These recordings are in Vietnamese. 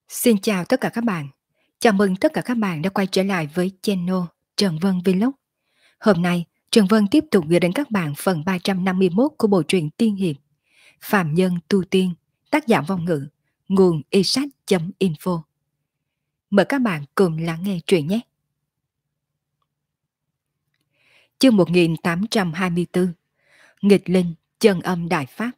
Xin chào tất cả các bạn. Chào mừng tất cả các bạn đã quay trở lại với channel Trần Vân Vlog. Hôm nay, Trần Vân tiếp tục gửi đến các bạn phần 351 của bộ truyện tiên hiệp Phạm Nhân Tu Tiên, tác giả Vong Ngữ, nguồn isaac.info. Mời các bạn cùng lắng nghe truyện nhé. Chương 1824, Nghịch Linh Chân Âm Đại Pháp.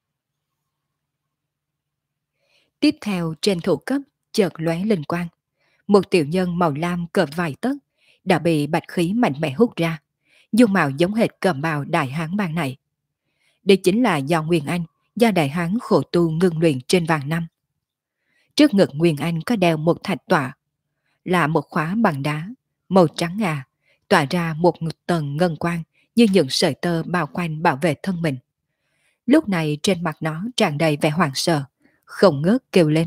Tiếp theo trên thủ cấp chợt lóe linh quang. Một tiểu nhân màu lam cỡ vài tấc đã bị bạch khí mạnh mẽ hút ra, dung mạo giống hệt cẩm bào đại hán ban này. Đây chính là do Nguyên Anh, do đại hán khổ tu ngưng luyện trên vạn năm. Trước ngực Nguyên Anh có đeo một thạch tọa, là một khóa bằng đá, màu trắng ngà, tỏa ra một tầng ngân quang như những sợi tơ bao quanh bảo vệ thân mình. Lúc này trên mặt nó tràn đầy vẻ hoảng sợ, không ngớt kêu lên.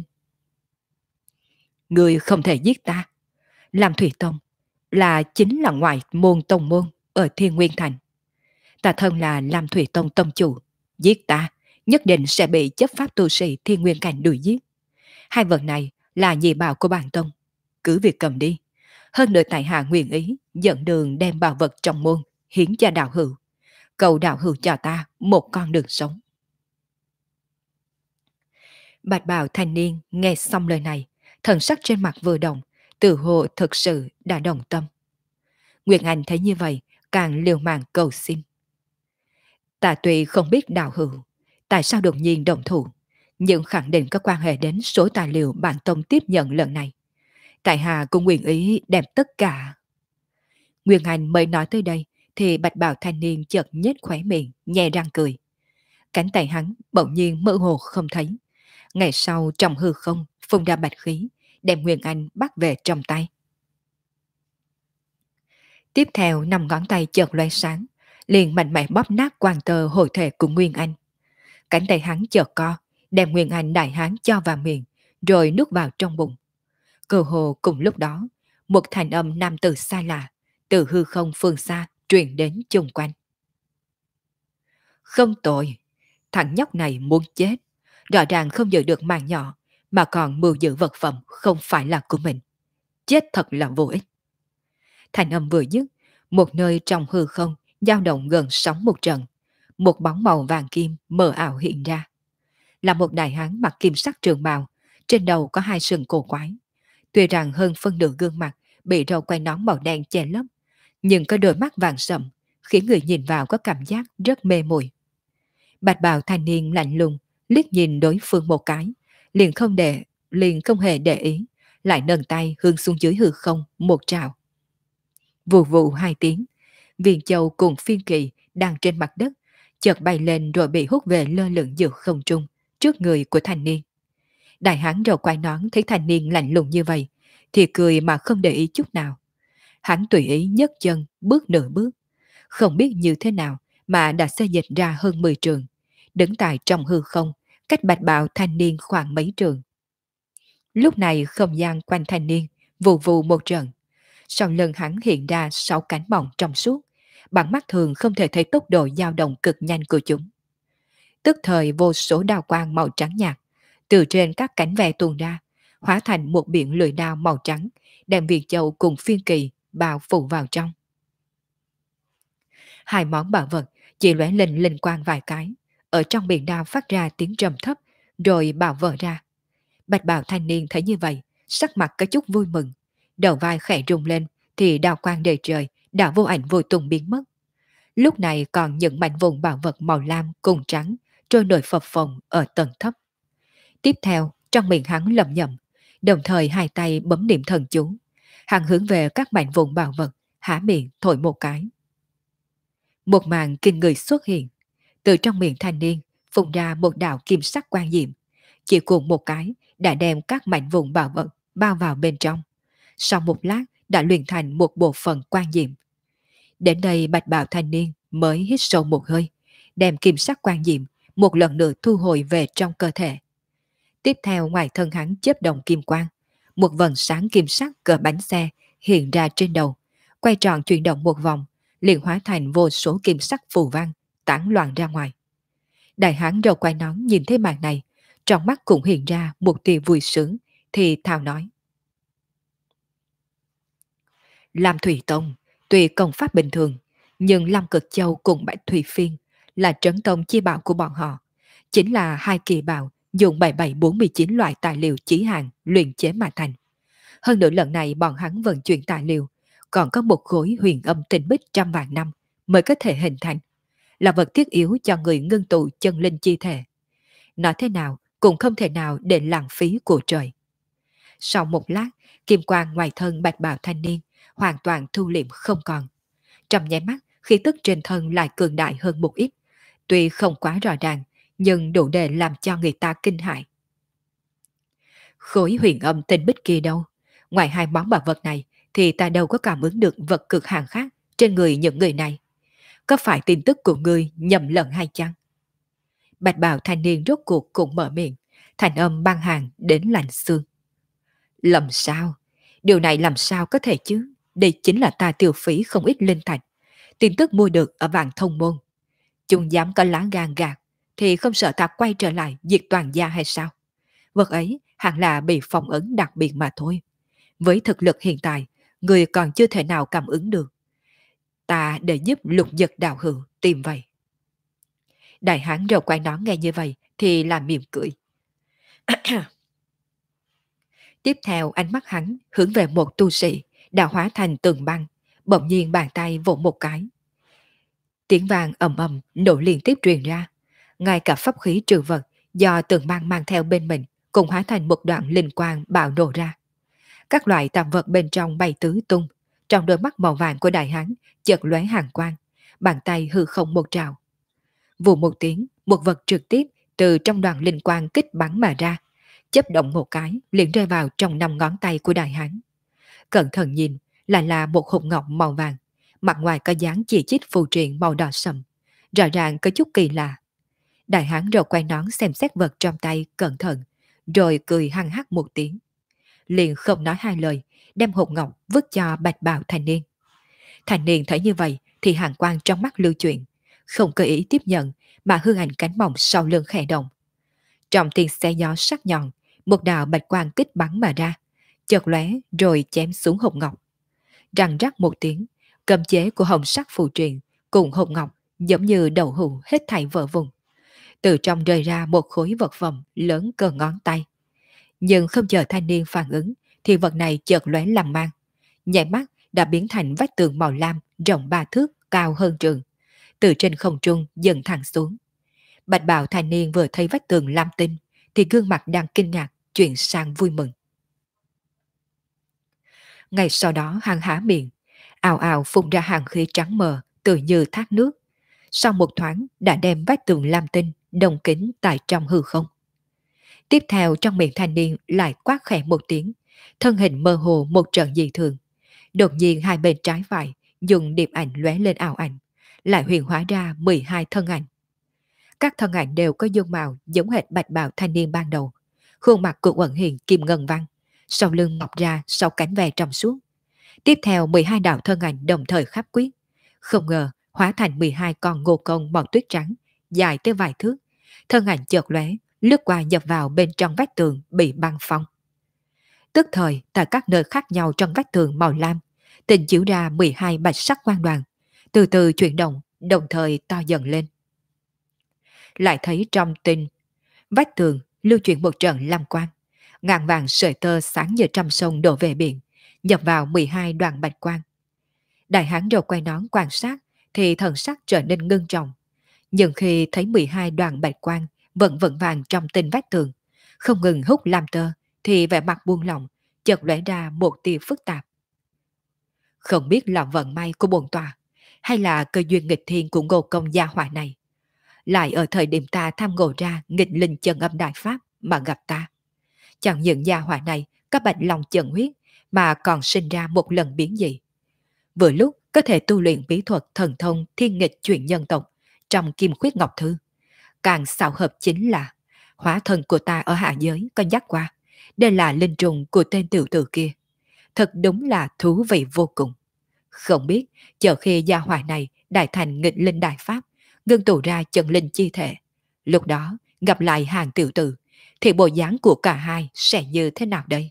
Người không thể giết ta. Làm Thủy Tông chính là ngoại môn tông môn ở Thiên Nguyên Thành. Ta thân là Lam Thủy Tông tông chủ, giết ta nhất định sẽ bị chấp pháp tu sĩ Thiên Nguyên Cảnh đuổi giết. Hai vật này là nhị bảo của bản tông, cứ việc cầm đi. Hơn nữa tại hạ nguyện ý dẫn đường đem bảo vật trong môn hiến cho đạo hữu, cầu đạo hữu cho ta một con đường sống. Bạch bào thanh niên nghe xong lời này, thần sắc trên mặt vừa động, tự hồ thực sự đã đồng tâm. Nguyệt Anh thấy như vậy, càng liều mạng cầu xin. Ta tuy không biết đạo hữu, tại sao đột nhiên động thủ, nhưng khẳng định có quan hệ đến số tài liệu bản tông tiếp nhận lần này. Tại hạ cũng nguyện ý đem tất cả. Nguyệt Anh mới nói tới đây, thì bạch bào thanh niên chợt nhếch khóe miệng, nhè răng cười. Cánh tay hắn bỗng nhiên mơ hồ không thấy. Ngày sau trong hư không phun ra bạch khí, đem Nguyên Anh bắt về trong tay. Tiếp theo 5 ngón tay chợt loe sáng, liền mạnh mẽ bóp nát quan tơ hội thể của Nguyên Anh. Cánh tay hắn chợt co, đem Nguyên Anh đại hán cho vào miệng, rồi nuốt vào trong bụng. Cơ hồ cùng lúc đó, một thanh âm nam tử xa lạ, từ hư không phương xa truyền đến chung quanh. Không tội, thằng nhóc này muốn chết, rõ ràng không giữ được mạng nhỏ, mà còn mưu giữ vật phẩm không phải là của mình. Chết thật là vô ích. Thanh âm vừa dứt, một nơi trong hư không dao động gần sóng một trận, một bóng màu vàng kim mờ ảo hiện ra. Là một đại hán mặc kim sắc trường bào, trên đầu có 2 sừng cổ quái. Tuy rằng hơn phân nửa gương mặt bị râu quai nón màu đen che lấp, nhưng có đôi mắt vàng sậm, khiến người nhìn vào có cảm giác rất mê muội. Bạch bào thanh niên lạnh lùng liếc nhìn đối phương một cái, liền không hề để ý, lại nâng tay hướng xuống dưới hư không một trào. Vù vù 2 tiếng, viên châu cùng phiên kỳ đang trên mặt đất chợt bay lên rồi bị hút về lơ lửng giữa không trung trước người của thanh niên. Đại hán râu quai nón thấy thanh niên lạnh lùng như vậy thì cười mà không để ý chút nào. Hắn tùy ý nhấc chân bước nửa bước, không biết như thế nào mà đã xê dịch ra hơn 10 trường, đứng tại trong hư không, cách bạch bào thanh niên khoảng mấy trường. Lúc này không gian quanh thanh niên vù vù một trận, sau lưng hắn hiện ra 6 cánh mỏng trong suốt, bằng mắt thường không thể thấy tốc độ dao động cực nhanh của chúng. Tức thời vô số đao quang màu trắng nhạt từ trên các cánh ve tuôn ra, hóa thành một biển lưỡi đao màu trắng, đem viên châu cùng phiên kỳ bao phủ vào trong. 2 món bảo vật chỉ lóe lên linh quang vài cái, ở trong biển đao phát ra tiếng trầm thấp, rồi bảo vỡ ra. Bạch bào thanh niên thấy như vậy, sắc mặt có chút vui mừng, đầu vai khẽ rung lên thì đao quang đầy trời đã vô ảnh vô tung biến mất. Lúc này còn những mảnh vụn bảo vật màu lam cùng trắng trôi nổi phập phồng ở tầng thấp. Tiếp theo, trong miệng hắn lẩm nhẩm, đồng thời 2 tay bấm niệm thần chú. Hắn hướng về các mảnh vụn bảo vật, há miệng thổi một cái. Một màn kinh người xuất hiện, từ trong miệng thanh niên phun ra một đạo kim sắc quang diệm, chỉ cuộn một cái đã đem các mảnh vụn bảo vật bao vào bên trong. Sau một lát đã luyện thành một bộ phận quang diệm. Đến đây bạch bào thanh niên mới hít sâu một hơi, đem kim sắc quang diệm một lần nữa thu hồi về trong cơ thể. Tiếp theo ngoài thân hắn chớp động kim quang, một vầng sáng kim sắc cỡ bánh xe hiện ra trên đầu, quay tròn chuyển động một vòng, liền hóa thành vô số kim sắc phù văn tản loạn ra ngoài. Đại hán râu quai nón nhìn thấy màn này, trong mắt cũng hiện ra một tia vui sướng, thì thào nói. Lam Thủy Tông, tuy công pháp bình thường, nhưng Lam Cực Châu cùng Bạch Thủy Phiên là trấn tông chi bảo của bọn họ. Chính là hai kỳ bảo dùng 7749 loại tài liệu chí hàng luyện chế mà thành. Hơn nữa lần này bọn hắn vận chuyển tài liệu, còn có một khối huyền âm tinh bích trăm vạn năm mới có thể hình thành, là vật thiết yếu cho người ngưng tụ chân linh chi thể. Nói thế nào cũng không thể nào để lãng phí của trời. Sau một lát, kim quang ngoài thân bạch bào thanh niên hoàn toàn thu liệm không còn. Trong nháy mắt, khí tức trên thân lại cường đại hơn một ít. Tuy không quá rõ ràng, nhưng đủ để làm cho người ta kinh hãi. Khối huyền âm tinh bích kia đâu? Ngoài hai món bảo vật này, thì ta đâu có cảm ứng được vật cực hạn khác trên người những người này. Có phải tin tức của ngươi nhầm lẫn hay chăng? Bạch bào thanh niên rốt cuộc cũng mở miệng, thành âm băng hàng đến lạnh xương. Làm sao? Điều này làm sao có thể chứ? Đây chính là ta tiêu phí không ít linh thạch. Tin tức mua được ở vạn thông môn. Chúng dám có lá gan gạt, thì không sợ ta quay trở lại diệt toàn gia hay sao? Vật ấy hẳn là bị phong ấn đặc biệt mà thôi. Với thực lực hiện tại, người còn chưa thể nào cảm ứng được. Ta để giúp lục giật đạo hữu tìm vậy. Đại hán râu quai nón nghe như vậy thì làm mỉm cười. Tiếp theo ánh mắt hắn hướng về một tu sĩ đã hóa thành tường băng, bỗng nhiên bàn tay vỗ một cái. Tiếng vang ầm ầm nổ liên tiếp truyền ra, ngay cả pháp khí trừ vật do tường băng mang theo bên mình cũng hóa thành một đoạn linh quang bạo nổ ra. Các loại tạp vật bên trong bay tứ tung, trong đôi mắt màu vàng của đại hán chợt lóe hàn quang, bàn tay hư không một trào. Vù một tiếng, một vật trực tiếp từ trong đoàn linh quang kích bắn mà ra, chớp động một cái liền rơi vào trong 5 ngón tay của đại hán. Cẩn thận nhìn, lại là một hộp ngọc màu vàng, mặt ngoài có dáng chỉ chít phù triện màu đỏ sậm, rõ ràng có chút kỳ lạ. Đại hán râu quai nón xem xét vật trong tay cẩn thận, rồi cười hăng hắc một tiếng. Liền không nói hai lời, đem hộp ngọc vứt cho bạch bào thanh niên. Thanh niên thấy như vậy thì hàn quang trong mắt lưu chuyển, không cơ ý tiếp nhận mà hư ảnh cánh mỏng sau lưng khẽ động. Trong tiếng xe gió sắc nhọn, một đạo bạch quang kích bắn mà ra, chợt lóe rồi chém xuống hộp ngọc. Răng rắc một tiếng, cấm chế của hồng sắc phù truyền cùng hộp ngọc giống như đậu hũ hết thảy vỡ vụn. Từ trong rơi ra một khối vật phẩm lớn cỡ ngón tay. Nhưng không chờ thanh niên phản ứng thì vật này chợt lóe làm mang, nhảy mắt đã biến thành vách tường màu lam rộng 3 thước, cao hơn trường, từ trên không trung dần thẳng xuống. Bạch bào thanh niên vừa thấy vách tường lam tinh thì gương mặt đang kinh ngạc chuyển sang vui mừng. Ngay sau đó hắn há miệng, ào ào phun ra hàng khí trắng mờ tự như thác nước. Sau một thoáng đã đem vách tường lam tinh đồng kính tại trong hư không. Tiếp theo trong miệng thanh niên lại quát khẽ một tiếng, thân hình mơ hồ một trận dị thường. Đột nhiên hai bên trái phải dùng điệp ảnh lóe lên ảo ảnh, lại huyền hóa ra 12 thân ảnh. Các thân ảnh đều có dung mạo giống hệt bạch bào thanh niên ban đầu, khuôn mặt của Uẩn Hiền kim ngân văn, sau lưng mọc ra sau cánh ve trong suốt. Tiếp theo 12 đạo thân ảnh đồng thời khắp quyết, không ngờ hóa thành 12 con ngô công màu tuyết trắng, dài tới vài thước. Thân ảnh chợt lóe, lướt qua nhập vào bên trong vách tường bị băng phong. Tức thời tại các nơi khác nhau trong vách tường màu lam, tình chiếu ra 12 bạch sắc quang đoàn, từ từ chuyển động, đồng thời to dần lên. Lại thấy trong tinh vách tường lưu chuyển một trận lam quang, ngàn vàng sợi tơ sáng như trăm sông đổ về biển, nhập vào 12 đoàn bạch quang. Đại hán râu quay nón quan sát thì thần sắc trở nên ngưng trọng, nhưng khi thấy 12 đoàn bạch quang vẫn vững vàng trong tinh vách tường, không ngừng hút lam tơ, thì vẻ mặt buông lỏng, chợt lóe ra một tia phức tạp. Không biết là vận may của bổn tòa, hay là cơ duyên nghịch thiên của Ngô công gia hỏa này, lại ở thời điểm ta tham ngộ ra nghịch linh chân âm đại pháp mà gặp ta. Chẳng những gia hỏa này có bạch lòng chân huyết, mà còn sinh ra một lần biến dị. Vừa lúc có thể tu luyện bí thuật thần thông thiên nghịch chuyển nhân tộc trong Kim Khuyết Ngọc Thư. Càng xảo hợp chính là hóa thân của ta ở hạ giới có nhắc qua, đây là linh trùng của tên tiểu tử kia. Thật đúng là thú vị vô cùng. Không biết chờ khi gia hỏa này đại thành nghịch linh đại pháp, ngưng tụ ra chân linh chi thể, lúc đó gặp lại hàng tiểu tử thì bộ dáng của cả hai sẽ như thế nào đây?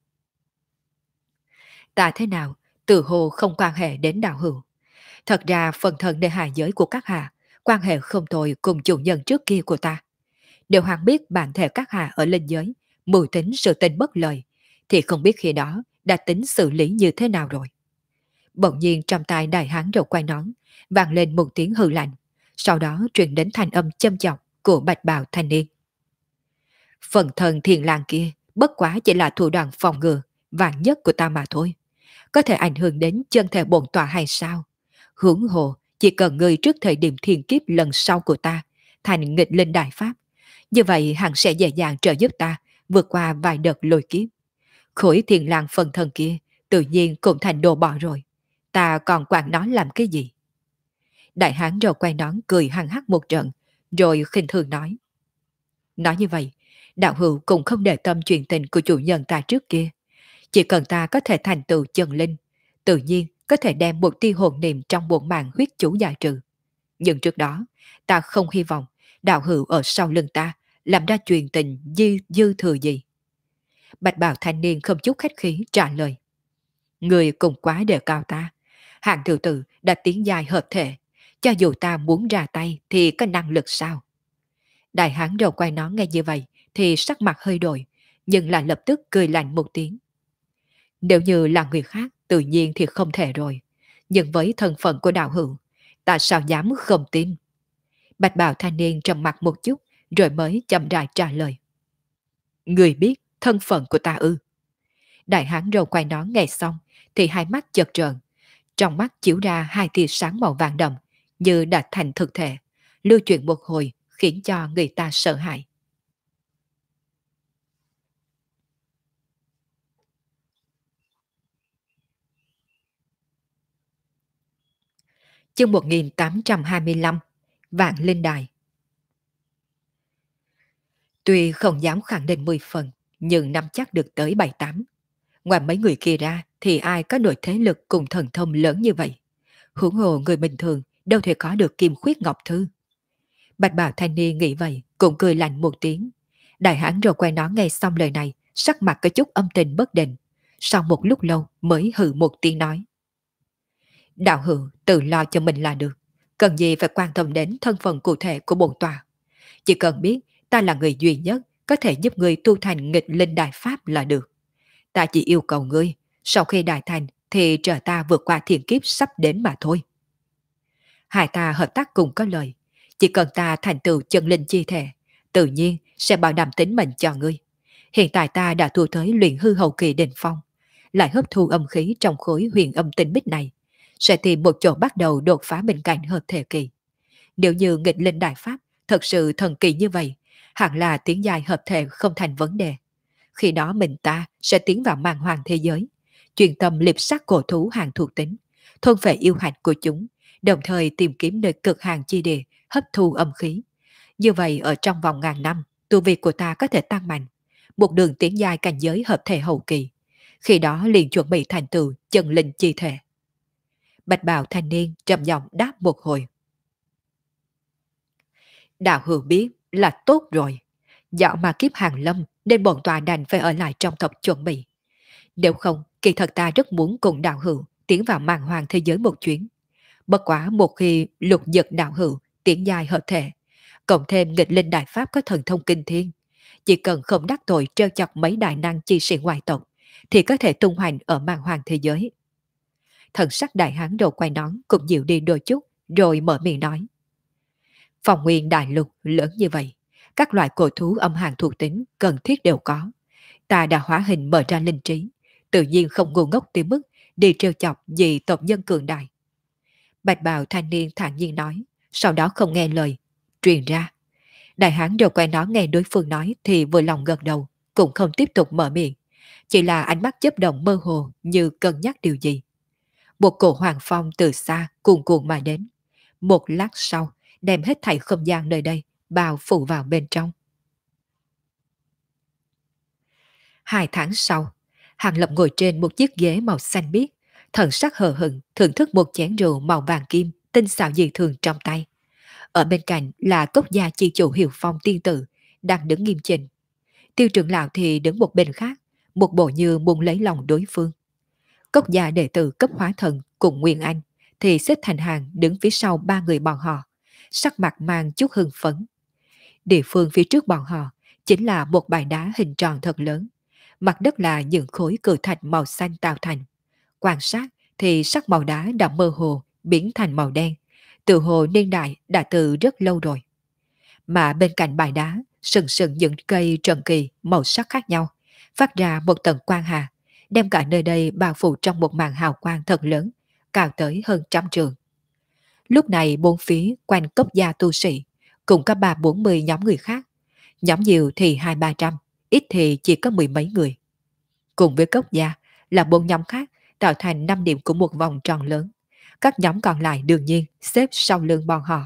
Ta thế nào, từ hồ không quan hệ đến đạo hữu. Thật ra phần thân nơi hạ giới của các hạ, quan hệ không tồi cùng chủ nhân trước kia của ta. Nếu hắn biết bản thể các hạ ở linh giới, mưu tính sự tình bất lợi, thì không biết khi đó đã tính xử lý như thế nào rồi. Bỗng nhiên trong tai đại hán đầu quay nón, vang lên một tiếng hư lạnh, sau đó truyền đến thanh âm châm chọc của bạch bào thanh niên. Phần thân thiền làng kia bất quá chỉ là thủ đoạn phòng ngừa vạn nhất của ta mà thôi. Có thể ảnh hưởng đến chân thể bổn tọa hay sao? Huống hồ chỉ cần người trước thời điểm thiên kiếp lần sau của ta thành nghịch linh đại pháp, như vậy hẳn sẽ dễ dàng trợ giúp ta vượt qua vài đợt lôi kiếp. Khối thiền lang phần thân kia tự nhiên cũng thành đồ bỏ rồi. Ta còn quản nó làm cái gì? Đại hán râu quay nón cười hăng hắc một trận, rồi khinh thường nói. Nói như vậy, đạo hữu cũng không để tâm chuyện tình của chủ nhân ta trước kia. Chỉ cần ta có thể thành tựu chân linh, tự nhiên có thể đem một tia hồn niệm trong bổn mạng huyết chú giải trừ. Nhưng trước đó, ta không hy vọng đạo hữu ở sau lưng ta làm ra chuyện tình dư thừa gì. Bạch bào thanh niên không chút khách khí trả lời. Người cùng quá đề cao ta. Hạng tiểu tử đã tiến dài hợp thể. Cho dù ta muốn ra tay thì có năng lực sao? Đại hán đầu quay nón nghe như vậy thì sắc mặt hơi đổi, nhưng lại lập tức cười lạnh một tiếng. Nếu như là người khác tự nhiên thì không thể rồi. Nhưng với thân phận của đạo hữu, ta sao dám không tin? Bạch bào thanh niên trầm mặt một chút rồi mới chậm rãi trả lời. Người biết thân phận của ta ư? Đại hán râu quay nón nghe xong thì hai mắt chợt trợn, trong mắt chiếu ra hai tia sáng màu vàng đậm như đã thành thực thể, lưu chuyển một hồi khiến cho người ta sợ hãi. Chương 1825 Vạn Linh Đài. Tuy không dám khẳng định 10 phần, nhưng nắm chắc được tới 7-8. Ngoài mấy người kia ra thì ai có nội thế lực cùng thần thông lớn như vậy. Huống hồ người bình thường đâu thể có được kim khuyết ngọc thư. Bạch bào thanh niên nghĩ vậy cũng cười lạnh một tiếng. Đại hán rồi quay nó nghe xong lời này, sắc mặt có chút âm tình bất định. Sau một lúc lâu mới hừ một tiếng nói. Đạo hữu tự lo cho mình là được. Cần gì phải quan tâm đến thân phận cụ thể của bổn tòa. Chỉ cần biết ta là người duy nhất có thể giúp người tu thành nghịch linh đại pháp là được. Ta chỉ yêu cầu ngươi, sau khi đại thành thì trợ ta vượt qua thiên kiếp sắp đến mà thôi. Hai ta hợp tác cùng có lời, chỉ cần ta thành tựu chân linh chi thể, tự nhiên sẽ bảo đảm tính mệnh cho ngươi. Hiện tại ta đã thu tới luyện hư hậu kỳ đỉnh phong, lại hấp thu âm khí trong khối huyền âm tinh bích này, sẽ tìm một chỗ bắt đầu đột phá bên cạnh hợp thể kỳ. Nếu như nghịch linh đại pháp thật sự thần kỳ như vậy, hẳn là tiến dài hợp thể không thành vấn đề. Khi đó mình ta sẽ tiến vào màn hoàng thế giới, chuyên tâm liệp sát cổ thú hàng thuộc tính, thôn phệ yêu hạch của chúng, đồng thời tìm kiếm nơi cực hàng chi địa, hấp thu âm khí. Như vậy ở trong vòng ngàn năm, tu vi của ta có thể tăng mạnh, một đường tiến dài cảnh giới hợp thể hậu kỳ. Khi đó liền chuẩn bị thành tựu chân linh chi thể. Bạch bào thanh niên trầm giọng đáp một hồi. Đạo hữu biết là tốt rồi. Dạo mà kiếp hàng lâm nên bọn tòa đành phải ở lại trong tộc chuẩn bị. Nếu không, kỳ thật ta rất muốn cùng đạo hữu tiến vào màn hoàng thế giới một chuyến. Bất quá một khi lục giật đạo hữu tiến dài hợp thể, cộng thêm nghịch linh đại pháp có thần thông kinh thiên, chỉ cần không đắc tội trêu chọc mấy đại năng chi sĩ ngoại tộc, thì có thể tung hoành ở màn hoàng thế giới. Thần sắc đại hán đầu quay nón cũng dịu đi đôi chút, rồi mở miệng nói. Phòng nguyên đại lục lớn như vậy, các loại cổ thú âm hàn thuộc tính cần thiết đều có. Ta đã hóa hình mở ra linh trí, tự nhiên không ngu ngốc tới mức đi trêu chọc vì tộc nhân cường đại. Bạch bào thanh niên thản nhiên nói, sau đó không nghe lời, truyền ra. Đại hán đầu quay nó nghe đối phương nói thì vừa lòng gật đầu, cũng không tiếp tục mở miệng. Chỉ là ánh mắt chớp động mơ hồ như cân nhắc điều gì. Một cổ hoàng phong từ xa cuồn cuộn mà đến. Một lát sau, đem hết thảy không gian nơi đây bao phủ vào bên trong. 2 tháng sau, Hàng Lập ngồi trên một chiếc ghế màu xanh biếc, thần sắc hờ hững thưởng thức một chén rượu màu vàng kim tinh xảo dị thường trong tay. Ở bên cạnh là cốc gia chi chủ Hiệu Phong tiên tử đang đứng nghiêm chỉnh. Tiêu trưởng lão thì đứng một bên khác, một bộ như muốn lấy lòng đối phương. Cốc gia đệ tử cấp hóa thần cùng Nguyên Anh thì xếp thành hàng đứng phía sau ba người bọn họ, sắc mặt mang chút hưng phấn. Địa phương phía trước bọn họ chính là một bãi đá hình tròn thật lớn, mặt đất là những khối cự thạch màu xanh tạo thành. Quan sát thì sắc màu đá đã mơ hồ biến thành màu đen, tự hồ niên đại đã từ rất lâu rồi. Mà bên cạnh bãi đá sừng sừng những cây trần kỳ màu sắc khác nhau, phát ra một tầng quang hà, đem cả nơi đây bao phủ trong một màn hào quang thật lớn, cao tới hơn 100 trượng. Lúc này bốn phía quanh cốc gia tu sĩ, cùng có 30-40 nhóm người khác. Nhóm nhiều thì 200-300, ít thì chỉ có mười mấy người. Cùng với cốc gia là bốn nhóm khác tạo thành 5 điểm của một vòng tròn lớn. Các nhóm còn lại đương nhiên xếp sau lưng bọn họ.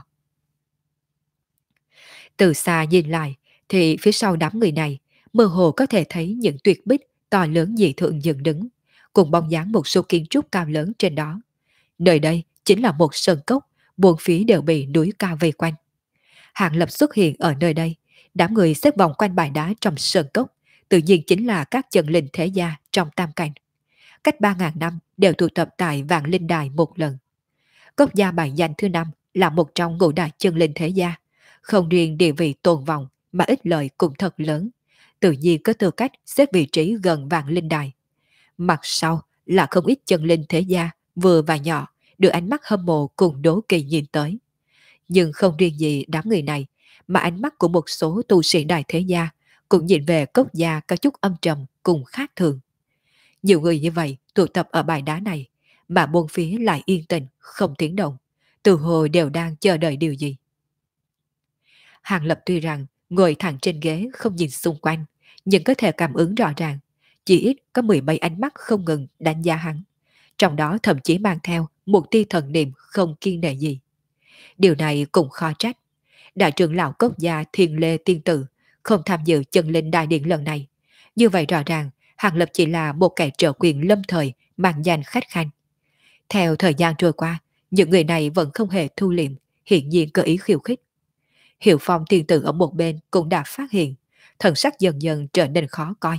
Từ xa nhìn lại thì phía sau đám người này mơ hồ có thể thấy những tuyệt bích to lớn dị thượng dựng đứng, cùng bóng dáng một số kiến trúc cao lớn trên đó. Nơi đây chính là một sơn cốc, bốn phía đều bị núi cao vây quanh. Hàng Lập xuất hiện ở nơi đây, đám người xếp vòng quanh bãi đá trong sơn cốc, tự nhiên chính là các chân linh thế gia trong tam cảnh. Cách 3.000 năm đều tụ tập tại Vạn Linh Đài một lần. Cốc gia bài danh thứ 5 là một trong ngũ đại chân linh thế gia, không riêng địa vị tồn vọng mà ích lợi cũng thật lớn, tự nhiên có tư cách xếp vị trí gần Vạn Linh Đài. Mặt sau là không ít chân linh thế gia vừa và nhỏ được ánh mắt hâm mộ cùng đố kỵ nhìn tới. Nhưng không riêng gì đám người này, mà ánh mắt của một số tu sĩ đại thế gia cũng nhìn về cốc gia có chút âm trầm cùng khác thường. Nhiều người như vậy tụ tập ở bãi đá này, mà bốn phía lại yên tĩnh, không tiếng động, từ hồi đều đang chờ đợi điều gì. Hàng Lập tuy rằng ngồi thẳng trên ghế không nhìn xung quanh, nhưng có thể cảm ứng rõ ràng, chỉ ít có mười mấy ánh mắt không ngừng đánh giá hắn, trong đó thậm chí mang theo một tia thần niệm không kiêng nể gì. Điều này cũng khó trách. Đại trưởng lão cốc gia Thiên Lê Tiên Tử không tham dự chân linh đại điện lần này. Như vậy rõ ràng, Hàng Lập chỉ là một kẻ trợ quyền lâm thời mang danh khách khanh. Theo thời gian trôi qua, những người này vẫn không hề thu liệm, hiện nhiên có ý khiêu khích. Hiệu Phong Tiên Tử ở một bên cũng đã phát hiện, thần sắc dần dần trở nên khó coi.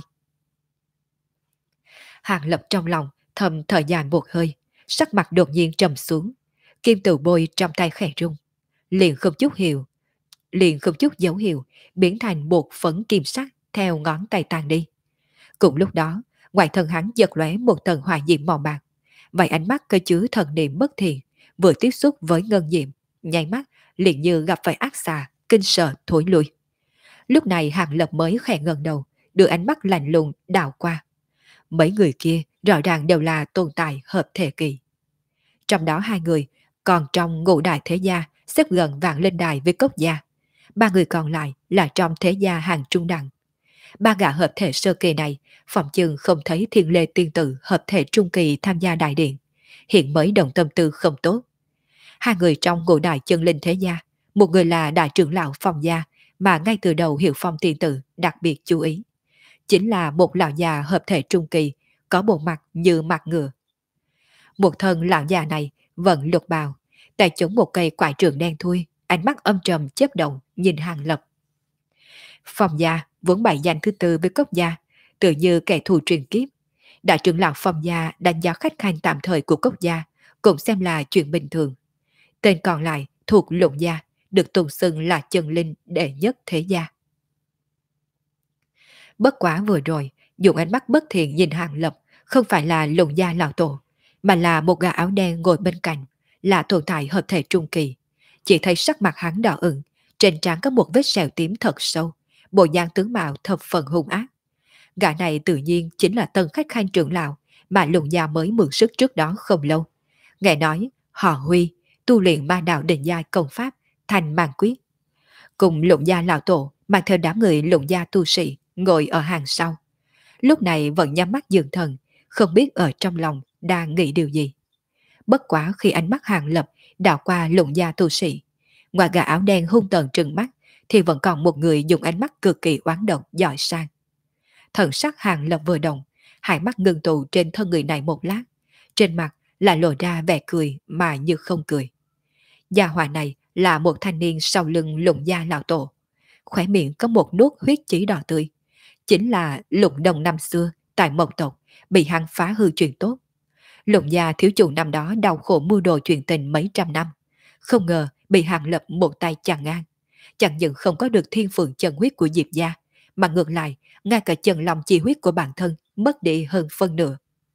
Hàng Lập trong lòng thầm thở dài một hơi, sắc mặt đột nhiên trầm xuống, kim tự bôi trong tay khẽ rung, liền không chút dấu hiệu biến thành bột phấn kim sắc theo ngón tay tan đi. Cùng lúc đó, ngoài thân hắn giật lóe một tầng hỏa diệm màu bạc, vậy ánh mắt cơ chứa thần niệm bất thiện vừa tiếp xúc với ngân diệm, nháy mắt liền như gặp phải ác xà, kinh sợ thối lui. Lúc này Hàng Lập mới khẽ ngẩng đầu, đưa ánh mắt lạnh lùng đảo qua. Mấy người kia rõ ràng đều là tồn tại hợp thể kỳ. Trong đó hai người còn trong ngũ đại thế gia xếp gần Vạn Linh Đài với cốc gia. Ba người còn lại là trong thế gia hàng trung đẳng. Ba gã hợp thể sơ kỳ này phòng chừng không thấy Thiên Lê Tiên Tử hợp thể trung kỳ tham gia đại điện, hiện mới động tâm tư không tốt. Hai người trong ngũ đại chân linh thế gia, một người là đại trưởng lão Phong gia mà ngay từ đầu Hiệu Phong Tiên Tử đặc biệt chú ý, chính là một lão già hợp thể trung kỳ, có bộ mặt như mặt ngựa. Một thân lão già này vẫn lục bào, tay chống một cây quải trường đen thui, ánh mắt âm trầm chớp động nhìn Hàng Lập. Phong gia vốn bày danh thứ tư với cốc gia, tự như kẻ thù truyền kiếp. Đại trưởng lão Phong gia đánh giá khách khanh tạm thời của cốc gia cũng xem là chuyện bình thường. Tên còn lại thuộc Lục gia, được tôn xưng là chân linh đệ nhất thế gia. Bất quá vừa rồi, dùng ánh mắt bất thiện nhìn Hàng Lập không phải là Lục gia lão tổ, mà là một gã áo đen ngồi bên cạnh, là tồn tại hợp thể trung kỳ. Chỉ thấy sắc mặt hắn đỏ ửng, trên trán có một vết sẹo tím thật sâu, bộ dáng tướng mạo thập phần hung ác. Gã này tự nhiên chính là tân khách khanh trưởng lão mà Lục gia mới mượn sức trước đó không lâu. Nghe nói họ Huy tu luyện ma đạo đỉnh giai công pháp thành màn quyết. Cùng Lục gia lão tổ mang theo đám người Lục gia tu sĩ ngồi ở hàng sau. Lúc này vẫn nhắm mắt dưỡng thần, không biết ở trong lòng đang nghĩ điều gì. Bất quá khi ánh mắt Hàng Lập đảo qua Lục gia tu sĩ, ngoài gã áo đen hung tợn trừng mắt thì vẫn còn một người dùng ánh mắt cực kỳ oán độc giỏi sang. Thần sắc Hàng Lập vừa động, hai mắt ngưng tụ trên thân người này một lát, trên mặt là lộ ra vẻ cười mà như không cười. Gia hỏa này là một thanh niên sau lưng Lục gia lão tổ, khóe miệng có một nốt huyết chỉ đỏ tươi, chính là Lục Đồng năm xưa tại Mộc tộc bị hắn phá hư chuyện tốt. Lục gia thiếu chủ năm đó đau khổ mưu đồ chuyện tình mấy trăm năm, không ngờ bị Hàng Lập một tay chặn ngang. Chẳng những không có được thiên phượng chân huyết của Diệp gia, mà ngược lại, ngay cả chân lòng chi huyết của bản thân mất đi hơn phân nửa.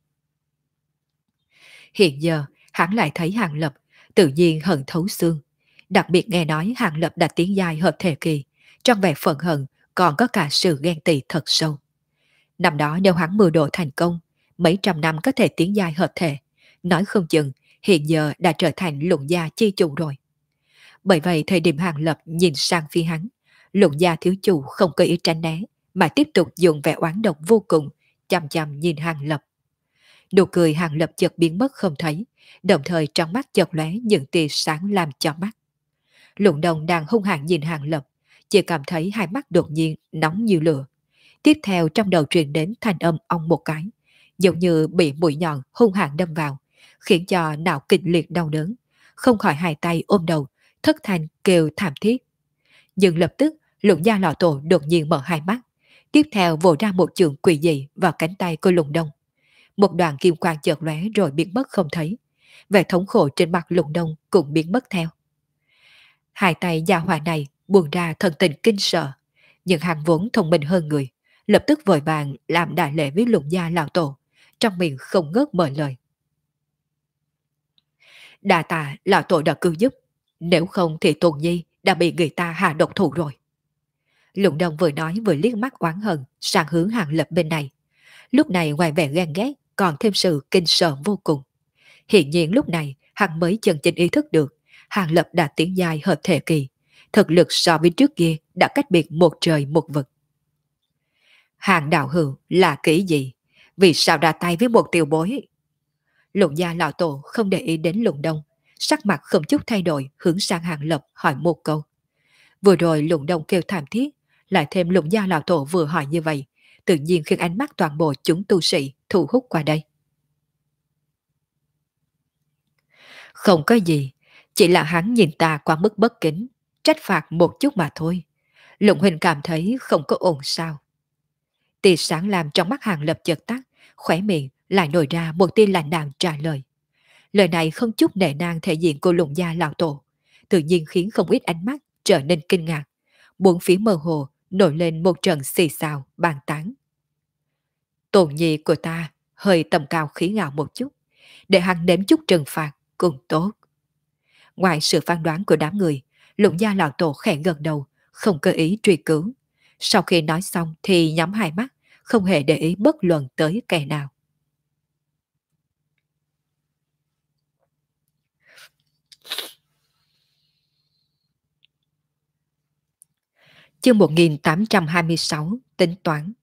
Hiện giờ, hắn lại thấy Hàng Lập, tự nhiên hận thấu xương. Đặc biệt nghe nói Hàng Lập đã tiến giai hợp thể kỳ, trong vẻ phẫn hận còn có cả sự ghen tị thật sâu. Năm đó nếu hắn mưu đồ thành công, mấy trăm năm có thể tiến giai hợp thể, nói không chừng hiện giờ đã trở thành Lục gia chi chủ rồi. Bởi vậy thời điểm Hàng Lập nhìn sang phía hắn, Lục gia thiếu chủ không có ý tránh né, mà tiếp tục dùng vẻ oán độc vô cùng, chằm chằm nhìn Hàng Lập. Nụ cười Hàng Lập chợt biến mất không thấy, đồng thời trong mắt chợt lóe những tia sáng làm cho mắt. Lục Đồng đang hung hãn nhìn Hàng Lập, chỉ cảm thấy hai mắt đột nhiên nóng như lửa. Tiếp theo trong đầu truyền đến thanh âm ong một cái, giống như bị mũi nhọn hung hãn đâm vào, khiến cho não kịch liệt đau đớn, không khỏi hai tay ôm đầu, thất thanh kêu thảm thiết. Nhưng lập tức Lục gia lão tổ đột nhiên mở hai mắt, tiếp theo vồ ra một trường quỷ dị vào cánh tay của Lục Đông. Một đoàn kim quang chợt lóe rồi biến mất không thấy, vẻ thống khổ trên mặt Lục Đông cũng biến mất theo. Hai tay gia hỏa này buông ra thần tình kinh sợ, nhưng hắn vốn thông minh hơn người, lập tức vội vàng làm đại lễ với Lục gia lão tổ, trong miệng không ngớt mở lời. Đà tạ lão tổ đã cứu giúp, nếu không thì Tôn Nhi đã bị người ta hạ độc thủ rồi. Lục Đông vừa nói vừa liếc mắt oán hận sang hướng Hàng Lập bên này. Lúc này ngoài vẻ ghen ghét còn thêm sự kinh sợ vô cùng. Hiện nhiên lúc này hắn mới chân chính ý thức được Hàng Lập đã tiến giai hợp thể kỳ, thực lực so với trước kia đã cách biệt một trời một vực. Hàng đạo hữu là kỹ gì? Vì sao ra tay với một tiểu bối? Lục gia lão tổ không để ý đến Lục Đông, sắc mặt không chút thay đổi hướng sang Hàng Lập hỏi một câu. Vừa rồi Lục Đông kêu thảm thiết, lại thêm Lục gia lão tổ vừa hỏi như vậy, tự nhiên khiến ánh mắt toàn bộ chúng tu sĩ thu hút qua đây. Không có gì, chỉ là hắn nhìn ta qua mức bất kính, trách phạt một chút mà thôi. Lục huynh cảm thấy không có ổn sao? Tia sáng làm trong mắt Hàng Lập chợt tắt, khóe miệng lại nổi ra một tia lạnh đạm trả lời. Lời này không chút nể nang thể diện của Lục gia lão tổ, tự nhiên khiến không ít ánh mắt trở nên kinh ngạc. Bốn phía mơ hồ nổi lên một trận xì xào bàn tán. Tôn nhi của ta hơi tầm cao khí ngạo một chút, để hắn nếm chút trừng phạt cũng tốt. Ngoài sự phán đoán của đám người, Lục gia lão tổ khẽ gật đầu, không cơ ý truy cứu. Sau khi nói xong thì nhắm hai mắt, không hề để ý bất luận tới kẻ nào. Chương 1826 tính toán.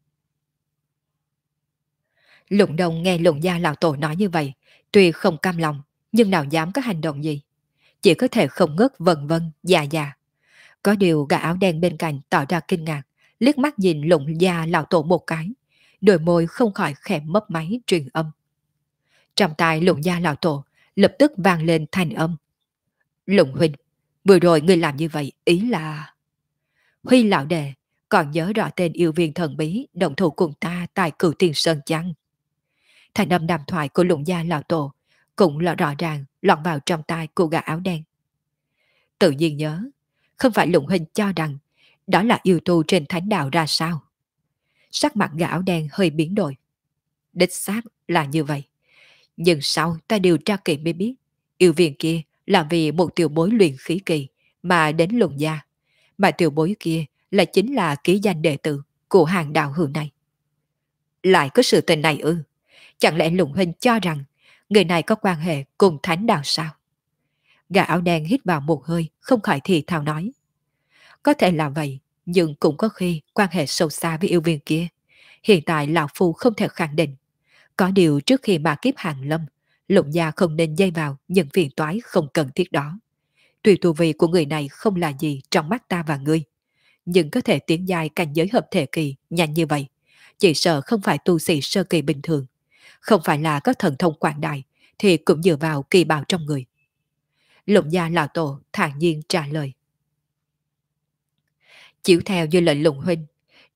Lục Đồng nghe Lục gia lão tổ nói như vậy, tuy không cam lòng, nhưng nào dám có hành động gì. Chỉ có thể không ngớt vần vân, dạ. Có điều gã áo đen bên cạnh tỏ ra kinh ngạc, liếc mắt nhìn Lục gia lão tổ một cái, đôi môi không khỏi khẽ mấp máy truyền âm. Trong tai Lục gia lão tổ lập tức vang lên thanh âm. Lục huynh, vừa rồi ngươi làm như vậy ý là... Huy lão đệ, còn nhớ rõ tên yêu viên thần bí động thủ cùng ta tại Cửu Tiền Sơn chăng? Thành âm đàm thoại của Lục gia lão tổ cũng là rõ ràng lọt vào trong tai của gã áo đen. Tự nhiên nhớ, không phải Lục huynh cho rằng đó là yêu tu trên thánh đạo ra sao? Sắc mặt gã áo đen hơi biến đổi. Đích xác là như vậy. Nhưng sau ta điều tra kỹ mới biết, yêu viên kia là vì một tiểu bối luyện khí kỳ mà đến Lục gia, mà tiểu bối kia là chính là ký danh đệ tử của hàng đạo hữu này. Lại có sự tình này ư? Chẳng lẽ Lục huynh cho rằng người này có quan hệ cùng thánh đạo sao? Gã áo đen hít vào một hơi, không khỏi thì thào nói. Có thể là vậy, nhưng cũng có khi quan hệ sâu xa với yêu viên kia. Hiện tại lão phu không thể khẳng định. Có điều trước khi mà kiếp hàng lâm, Lục gia không nên dây vào những phiền toái không cần thiết đó. Tuy tu vi của người này không là gì trong mắt ta và ngươi, nhưng có thể tiến dài cảnh giới hợp thể kỳ nhanh như vậy, chỉ sợ không phải tu sĩ sơ kỳ bình thường, không phải là các thần thông quảng đại, thì cũng dựa vào kỳ bảo trong người. Lục gia lão tổ thản nhiên trả lời. Chịu theo như lệnh Lục huynh,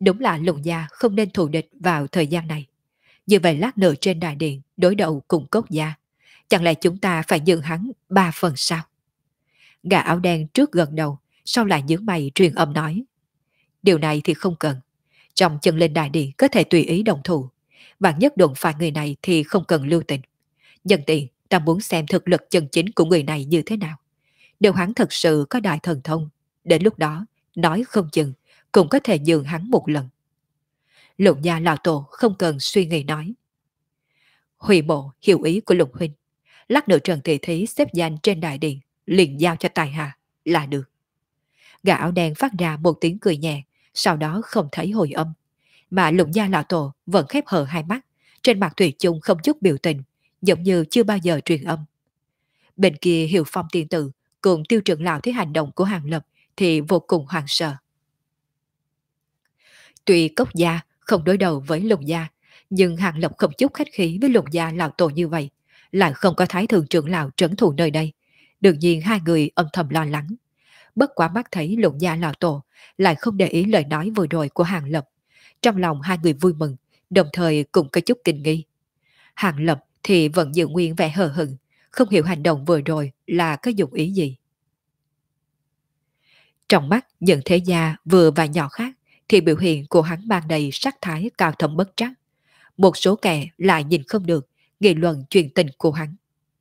Đúng là Lục gia không nên thù địch vào thời gian này. Như vậy lát nữa trên đại điện đối đầu cùng Cốt gia, chẳng lẽ chúng ta phải nhường hắn 3 phần sao? Gã áo đen trước gần đầu, sau lại nhướng mày truyền âm nói. Điều này thì không cần. Trong chân linh đại điện có thể tùy ý đồng thủ. Bạn nhất đụng phải người này thì không cần lưu tình. Nhân tiện, ta muốn xem thực lực chân chính của người này như thế nào. Nếu hắn thật sự có đại thần thông, đến lúc đó, nói không chừng, cũng có thể nhường hắn một lần. Lục gia lão tổ không cần suy nghĩ nói. Huy bộ hiểu ý của Lục huynh. Lát nữa Trần Thị Thí xếp danh trên đại điện, liền giao cho tài hạ là được. Gã áo đen phát ra một tiếng cười nhẹ, sau đó không thấy hồi âm. Mà Lục gia lão tổ vẫn khép hờ hai mắt, trên mặt thủy chung không chút biểu tình, giống như chưa bao giờ truyền âm. Bên kia Hiệu Phong tiên tử cùng Tiêu trưởng lão thấy hành động của Hàng Lập thì vô cùng hoảng sợ. Tuy Cốc gia không đối đầu với Lục gia, nhưng Hàng Lập không chút khách khí với Lục gia lão tổ như vậy, lại không có thái thượng trưởng lão trấn thủ nơi đây. Đương nhiên hai người âm thầm lo lắng. Bất quá mắt thấy Lục gia lão tổ lại không để ý lời nói vừa rồi của Hàng Lập. Trong lòng hai người vui mừng, đồng thời cũng có chút kinh nghi. Hàng Lập thì vẫn giữ nguyên vẻ hờ hững, không hiểu hành động vừa rồi là có dụng ý gì. Trong mắt những thế gia vừa và nhỏ khác thì biểu hiện của hắn ban đầy sắc thái cao thâm bất trắc. Một số kẻ lại nhìn không được, nghị luận chuyện tình của hắn.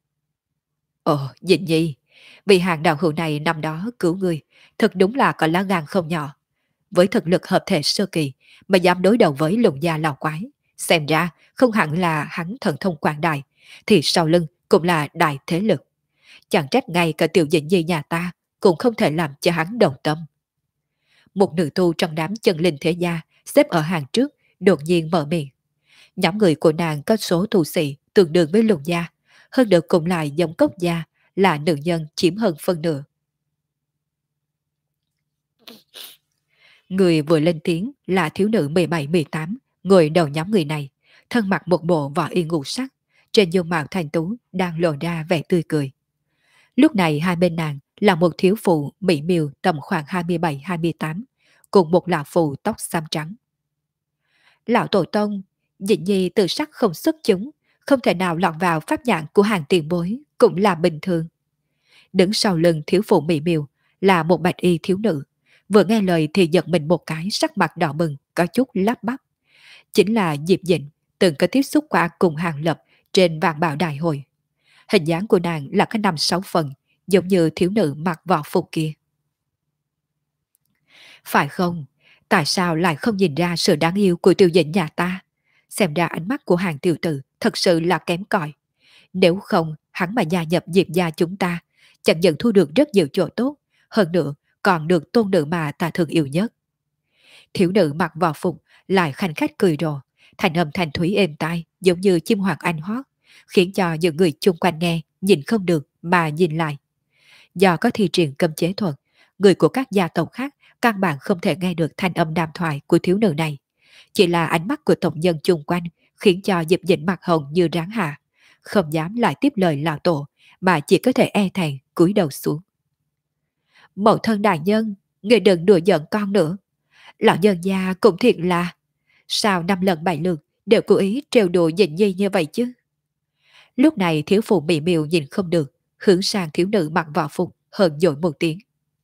Dĩnh nhi, vì hàng đạo hữu này năm đó cứu người, thật đúng là có lá gan không nhỏ. Với thực lực hợp thể sơ kỳ mà dám đối đầu với Lục gia lão quái, xem ra không hẳn là hắn thần thông quảng đại, thì sau lưng cũng là đại thế lực. Chẳng trách ngay cả tiểu dĩnh nhi nhà ta cũng không thể làm cho hắn đồng tâm. Một nữ tu trong đám chân linh thế gia xếp ở hàng trước đột nhiên mở miệng. Nhóm người của nàng có số tu sĩ tương đương với Lục gia, hơn nữa cũng lại giống Cốc gia, là nữ nhân chiếm hơn phân nửa. Người vừa lên tiếng là thiếu nữ 17-18, ngồi đầu nhóm người này, thân mặc một bộ vỏ y ngũ sắc, trên dung mạo thanh tú đang lộ ra vẻ tươi cười. Lúc này hai bên nàng là một thiếu phụ mỹ miều tầm khoảng 27-28, cùng một lão phụ tóc xám trắng. Lão tổ tông, Dĩnh nhi tự sắc không xuất chúng, không thể nào lọt vào pháp nhãn của hàng tiền bối, cũng là bình thường. Đứng sau lưng thiếu phụ mỹ miều là một bạch y thiếu nữ, vừa nghe lời thì giật mình một cái, sắc mặt đỏ bừng, có chút lắp bắp. Chính là Diệp Dĩnh, từng có tiếp xúc qua cùng Hàng Lập trên vạn bảo đại hội. Hình dáng của nàng là cái 5-6 phần, giống như thiếu nữ mặc võ phục kia. Phải không? Tại sao lại không nhìn ra sự đáng yêu của Tiêu Dĩnh nhà ta? Xem ra ánh mắt của hàng tiểu tử thật sự là kém cỏi. Nếu không, hắn mà gia nhập Diệp gia chúng ta, chẳng những thu được rất nhiều chỗ tốt, hơn nữa còn được tôn nữ mà ta thường yêu nhất. Thiếu nữ mặc võ phục lại khanh khách cười rộ, thành âm thanh thúy êm tai giống như chim hoàng anh hót, khiến cho những người chung quanh nghe nhìn không được mà nhìn lại. Do có thi triển cấm chế thuật, người của các gia tộc khác căn bản không thể nghe được thanh âm đàm thoại của thiếu nữ này. Chỉ là ánh mắt của tộc nhân chung quanh khiến cho Diệp Dĩnh mặt hồng như ráng hạ, không dám lại tiếp lời lão tổ, mà chỉ có thể e thẹn cúi đầu xuống. Mẫu thân đại nhân, người đừng đùa giận con nữa. Lão nhân gia cũng thiệt là, sao 5 lần 7 lượt đều cố ý trêu đùa Dĩnh nhi như vậy chứ? Lúc này thiếu phụ mỹ miều nhìn không được, hướng sang thiếu nữ mặc võ phục hờn dỗi một tiếng.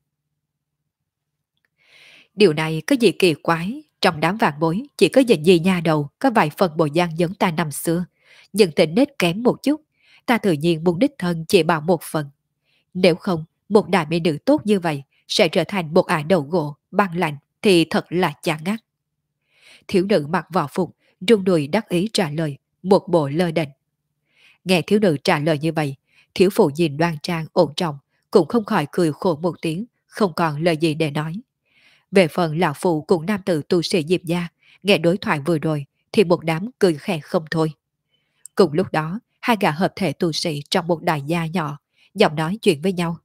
Điều này có gì kỳ quái, trong đám vạn bối chỉ có Dĩnh nhi nha đầu có vài phần bộ dạng giống ta năm xưa, nhưng tình nết kém một chút, ta tự nhiên muốn đích thân chỉ bảo một phần. Nếu không, một đại mỹ nữ tốt như vậy sẽ trở thành một ả đầu gỗ, băng lạnh thì thật là chán ngắt. Thiếu nữ mặc võ phục, rung đùi đắc ý trả lời, một bộ lơ đễnh. Nghe thiếu nữ trả lời như vậy, thiếu phụ nhìn đoan trang ổn trọng, cũng không khỏi cười khổ một tiếng, không còn lời gì để nói. Về phần lão phụ cùng nam tử tu sĩ Diệp gia, nghe đối thoại vừa rồi thì một đám cười khẽ không thôi. Cùng lúc đó, hai gã hợp thể tu sĩ trong một đại gia nhỏ, giọng nói chuyện với nhau.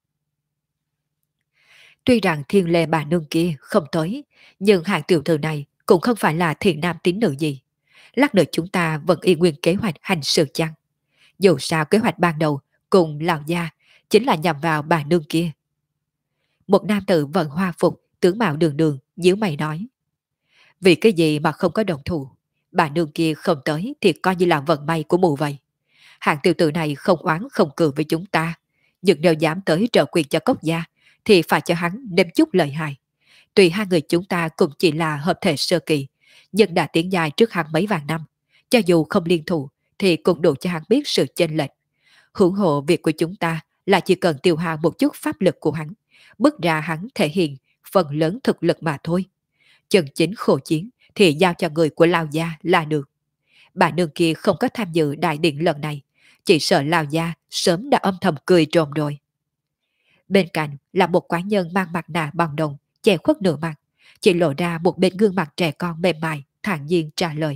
Tuy rằng thiên lê bà nương kia không tới, nhưng hạng tiểu thư này cũng không phải là thiện nam tín nữ gì. Lát nữa chúng ta vẫn y nguyên kế hoạch hành sự chăng? Dù sao kế hoạch ban đầu cùng lão gia chính là nhằm vào bà nương kia. Một nam tử vận hoa phục, tướng mạo đường đường, nhíu mày nói. Vì cái gì mà không có đồng thủ? Bà nương kia không tới thì coi như là vận may của mụ vậy. Hạng tiểu tử này không oán không cừu với chúng ta. Nhưng nếu dám tới trợ quyền cho Cốc gia, thì phải cho hắn nếm chút lợi hại. Tuy hai người chúng ta cũng chỉ là hợp thể sơ kỳ, nhưng đã tiến dài trước hắn mấy vạn năm. Cho dù không liên thủ, thì cũng đủ cho hắn biết sự chênh lệch. Hưởng hộ việc của chúng ta là chỉ cần tiêu hao một chút pháp lực của hắn, bước ra hắn thể hiện phần lớn thực lực mà thôi. Chân chính khổ chiến thì giao cho người của Lao Gia là được. Bà nương kia không có tham dự đại điện lần này, chỉ sợ Lao Gia sớm đã âm thầm cười trộm rồi. Bên cạnh là một quái nhân mang mặt nạ bằng đồng, che khuất nửa mặt, chỉ lộ ra một bên gương mặt trẻ con mềm mại, thản nhiên trả lời.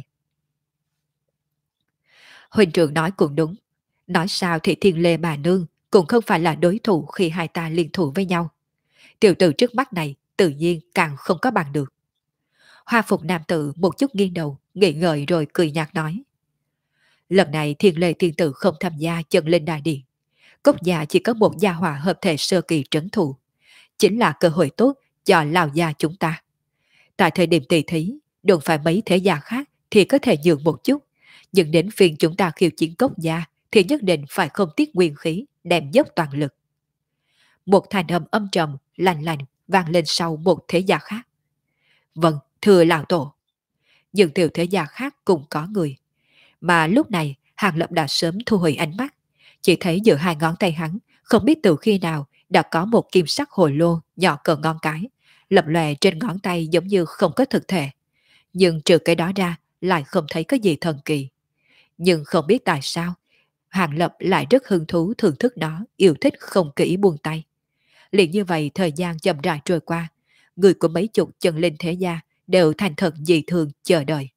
Huynh trưởng nói cũng đúng. Nói sao thì Thiên Lê bà nương cũng không phải là đối thủ khi hai ta liên thủ với nhau. Tiểu tử trước mắt này tự nhiên càng không có bằng được. Hoa phục nam tử một chút nghiêng đầu, nghĩ ngợi rồi cười nhạt nói. Lần này Thiên Lê tiên tử không tham gia chân lên đại điện. Cốc gia chỉ có một gia hỏa hợp thể sơ kỳ trấn thủ. Chính là cơ hội tốt cho Lào gia chúng ta. Tại thời điểm tỷ thí, đụng phải mấy thế gia khác thì có thể nhường một chút. Nhưng đến phiên chúng ta khiêu chiến Cốc gia thì nhất định phải không tiếc nguyên khí, đem dốc toàn lực. Một thanh âm âm trầm, lạnh lạnh vang lên sau một thế gia khác. Vâng, thưa lão tổ. Nhưng tiểu thế gia khác cũng có người. Mà lúc này, Hàng Lập đã sớm thu hồi ánh mắt. Chỉ thấy giữa hai ngón tay hắn, không biết từ khi nào đã có một kim sắc hồ lô nhỏ cỡ ngón cái, lập lòe trên ngón tay giống như không có thực thể. Nhưng trừ cái đó ra, lại không thấy có gì thần kỳ. Nhưng không biết tại sao, Hàng Lập lại rất hứng thú thưởng thức nó, yêu thích không kỹ buông tay. Liền như vậy thời gian chậm rãi trôi qua, người của mấy chục chân linh thế gia đều thành thật dị thường chờ đợi.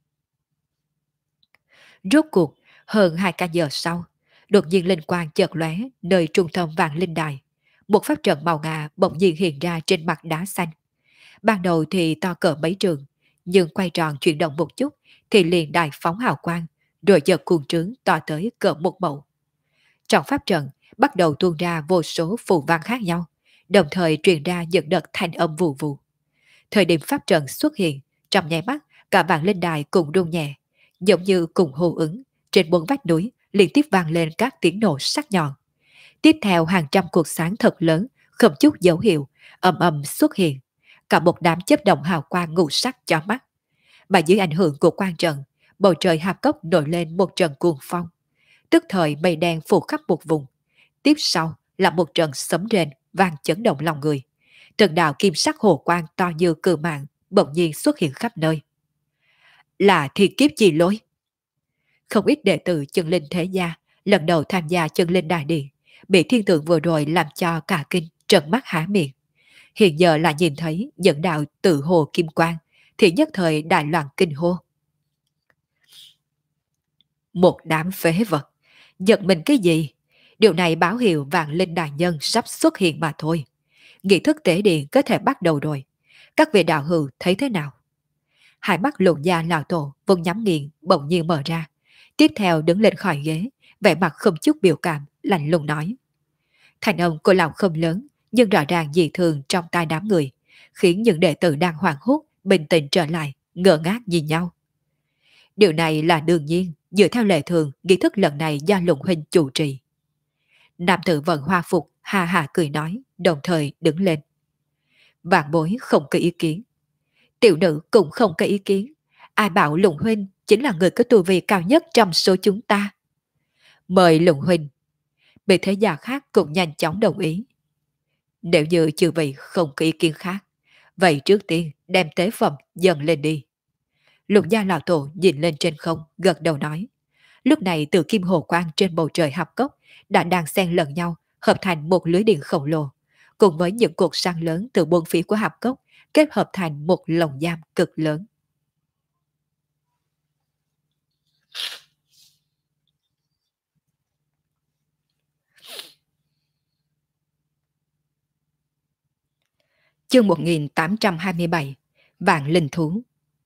Rốt cuộc, hơn 2 canh giờ sau, đột nhiên linh quang chợt lóe nơi trung tâm vạn linh đài. Một pháp trận màu ngà bỗng nhiên hiện ra trên mặt đá xanh. Ban đầu thì to cỡ mấy trường, nhưng quay tròn chuyển động một chút thì liền đài phóng hào quang, rồi chợt cuồng trướng to tới cỡ một mẫu. Trong pháp trận bắt đầu tuôn ra vô số phù văn khác nhau, đồng thời truyền ra những đợt thanh âm vù vù. Thời điểm pháp trận xuất hiện, trong nháy mắt cả vạn linh đài cùng rung nhẹ, giống như cùng hô ứng, trên bốn vách núi liên tiếp vang lên các tiếng nổ sắc nhọn. Tiếp theo hàng trăm cuộc sáng thật lớn, không chút dấu hiệu, ầm ầm xuất hiện. Cả một đám chớp động hào quang ngũ sắc cho mắt. Mà dưới ảnh hưởng của quang trận, bầu trời hạp cốc nổi lên một trận cuồng phong. Tức thời mây đen phủ khắp một vùng. Tiếp sau là một trận sấm rền vang chấn động lòng người. Từng đạo kim sắc hồ quang to như cự mạng bỗng nhiên xuất hiện khắp nơi. Là thiên kiếp chi lối. Không ít đệ tử chân linh thế gia lần đầu tham gia chân linh đại điện, bị thiên tượng vừa rồi làm cho cả kinh trợn mắt há miệng. Hiện giờ là nhìn thấy những đạo tự hồ kim quang thì nhất thời đại loạn kinh hô. Một đám phế vật, giật mình cái gì? Điều này báo hiệu vạn linh đại nhân sắp xuất hiện mà thôi. Nghị thức tế điện có thể bắt đầu rồi. Các vị đạo hữu thấy thế nào? Hai mắt lục gia lão tổ vùng nhắm nghiền bỗng nhiên mở ra. Tiếp theo đứng lên khỏi ghế, vẻ mặt không chút biểu cảm, lạnh lùng nói. Thành âm của lão không lớn, nhưng rõ ràng dị thường trong tai đám người, khiến những đệ tử đang hoảng hốt bình tĩnh trở lại, ngơ ngác nhìn nhau. Điều này là đương nhiên, dựa theo lệ thường, nghi thức lần này do Lục huynh chủ trì. Nam tử vận hoa phục, ha ha cười nói, đồng thời đứng lên. Vạn bối không có ý kiến. Tiểu nữ cũng không có ý kiến. Ai bảo Lục huynh chính là người có tu vi cao nhất trong số chúng ta. Mời Lục huynh. Bị thế gia khác cũng nhanh chóng đồng ý. Nếu như chư vị không có ý kiến khác, vậy trước tiên đem tế phẩm dần lên đi. Lục gia lão tổ nhìn lên trên không, gật đầu nói. Lúc này từ kim hồ quang trên bầu trời hạp cốc đã đang xen lẫn nhau, hợp thành một lưới điện khổng lồ, cùng với những cột sáng lớn từ bốn phía của hạp cốc kết hợp thành một lồng giam cực lớn. Chương 1827 Vạn Linh Thú.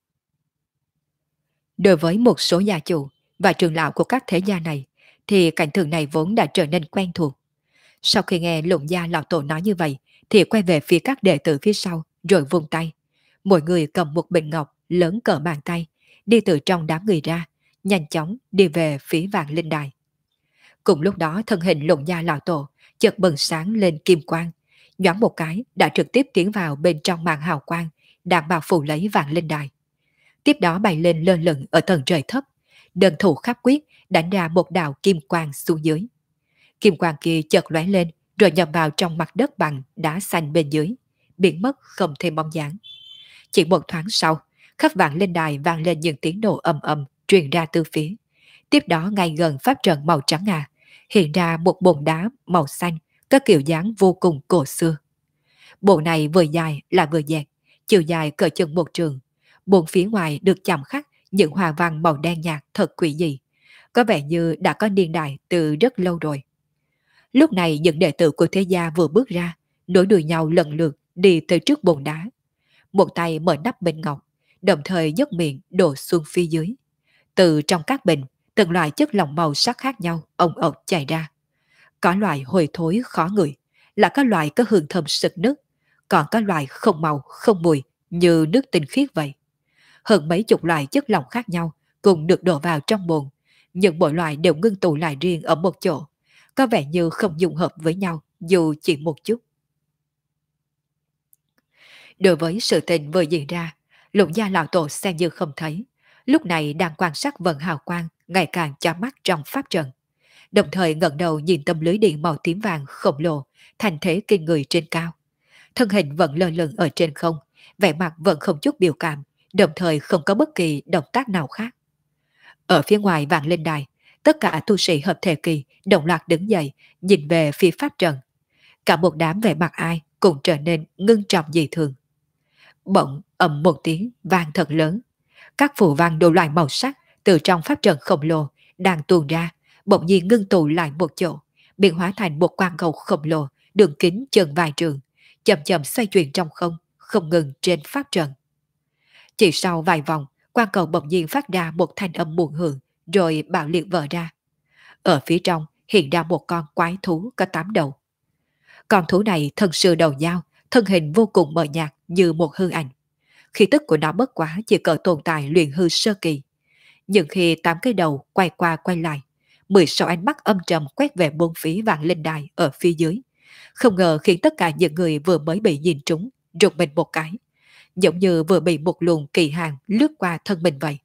Đối với một số gia chủ và trưởng lão của các thế gia này, thì cảnh tượng này vốn đã trở nên quen thuộc. Sau khi nghe Lục gia lão tổ nói như vậy, thì quay về phía các đệ tử phía sau, rồi vung tay. Mỗi người cầm một bình ngọc, lớn cỡ bàn tay, đi từ trong đám người ra, nhanh chóng đi về phía Vạn Linh Đài. Cùng lúc đó thân hình Lục Gia lão tổ chợt bừng sáng lên kim quang, nhoáng một cái đã trực tiếp tiến vào bên trong màn hào quang đang bao phủ lấy Vạn Linh Đài. Tiếp đó bay lên lơ lửng ở tầng trời thấp, đơn thủ khắc quyết đánh ra một đạo kim quang xuống dưới. Kim quang kia chợt lóe lên rồi nhập vào trong mặt đất bằng đá xanh bên dưới, biến mất không thêm bóng dáng. Chỉ một thoáng sau, khắp Vạn Linh Đài vang lên những tiếng nổ ầm ầm truyền ra từ phía. Tiếp đó ngay gần pháp trận màu trắng ngà, hiện ra một bồn đá màu xanh có kiểu dáng vô cùng cổ xưa. Bồn này vừa dài là vừa dẹt, chiều dài cỡ chừng một trường. Bồn phía ngoài được chạm khắc những hoa văn màu đen nhạt thật quỷ dị, có vẻ như đã có niên đại từ rất lâu rồi. Lúc này những đệ tử của thế gia vừa bước ra, nối đuôi nhau lần lượt đi tới trước bồn đá. Một tay mở nắp bình ngọc, đồng thời nhấc miệng đổ xuống phía dưới. Từ trong các bình, từng loại chất lỏng màu sắc khác nhau ồng ộc chảy ra. Có loại hôi thối khó ngửi, là có loại có hương thơm sực nức, còn có loại không màu không mùi như nước tinh khiết vậy. Hơn mấy chục loại chất lỏng khác nhau cùng được đổ vào trong bồn, nhưng mỗi loại đều ngưng tụ lại riêng ở một chỗ, có vẻ như không dung hợp với nhau dù chỉ một chút. Đối với sự tình vừa diễn ra, Lục Gia lão tổ xem như không thấy, lúc này đang quan sát vận hào quang ngày càng chói mắt trong pháp trận, đồng thời ngẩng đầu nhìn tấm lưới điện màu tím vàng khổng lồ thành thế kinh người trên cao. Thân hình vẫn lơ lửng ở trên không, vẻ mặt vẫn không chút biểu cảm, đồng thời không có bất kỳ động tác nào khác. Ở phía ngoài Vạn Linh Đài, tất cả tu sĩ hợp thể kỳ đồng loạt đứng dậy, nhìn về phía pháp trận. Cả một đám vẻ mặt ai cũng trở nên ngưng trọng dị thường. Bỗng ầm một tiếng vang thật lớn. Các phù văn đủ loại màu sắc từ trong pháp trận khổng lồ đang tuôn ra, bỗng nhiên ngưng tụ lại một chỗ, biến hóa thành một quang cầu khổng lồ, đường kính chừng vài trường, chậm chậm xoay chuyển trong không, không ngừng trên pháp trận. Chỉ sau vài vòng, quang cầu bỗng nhiên phát ra một thanh âm buồn hưởng, rồi bạo liệt vỡ ra. Ở phía trong hiện ra một con quái thú có 8 đầu. Con thú này thân sư đầu dao, thân hình vô cùng mờ nhạt như một hư ảnh. Khí tức của nó bất quá chỉ cỡ tồn tại luyện hư sơ kỳ. Nhưng khi 8 cái đầu quay qua quay lại, 16 ánh mắt âm trầm quét về bốn phía Vạn Linh Đài ở phía dưới. Không ngờ khiến tất cả những người vừa mới bị nhìn trúng, rụt mình một cái. Giống như vừa bị một luồng kỳ hàng lướt qua thân mình vậy.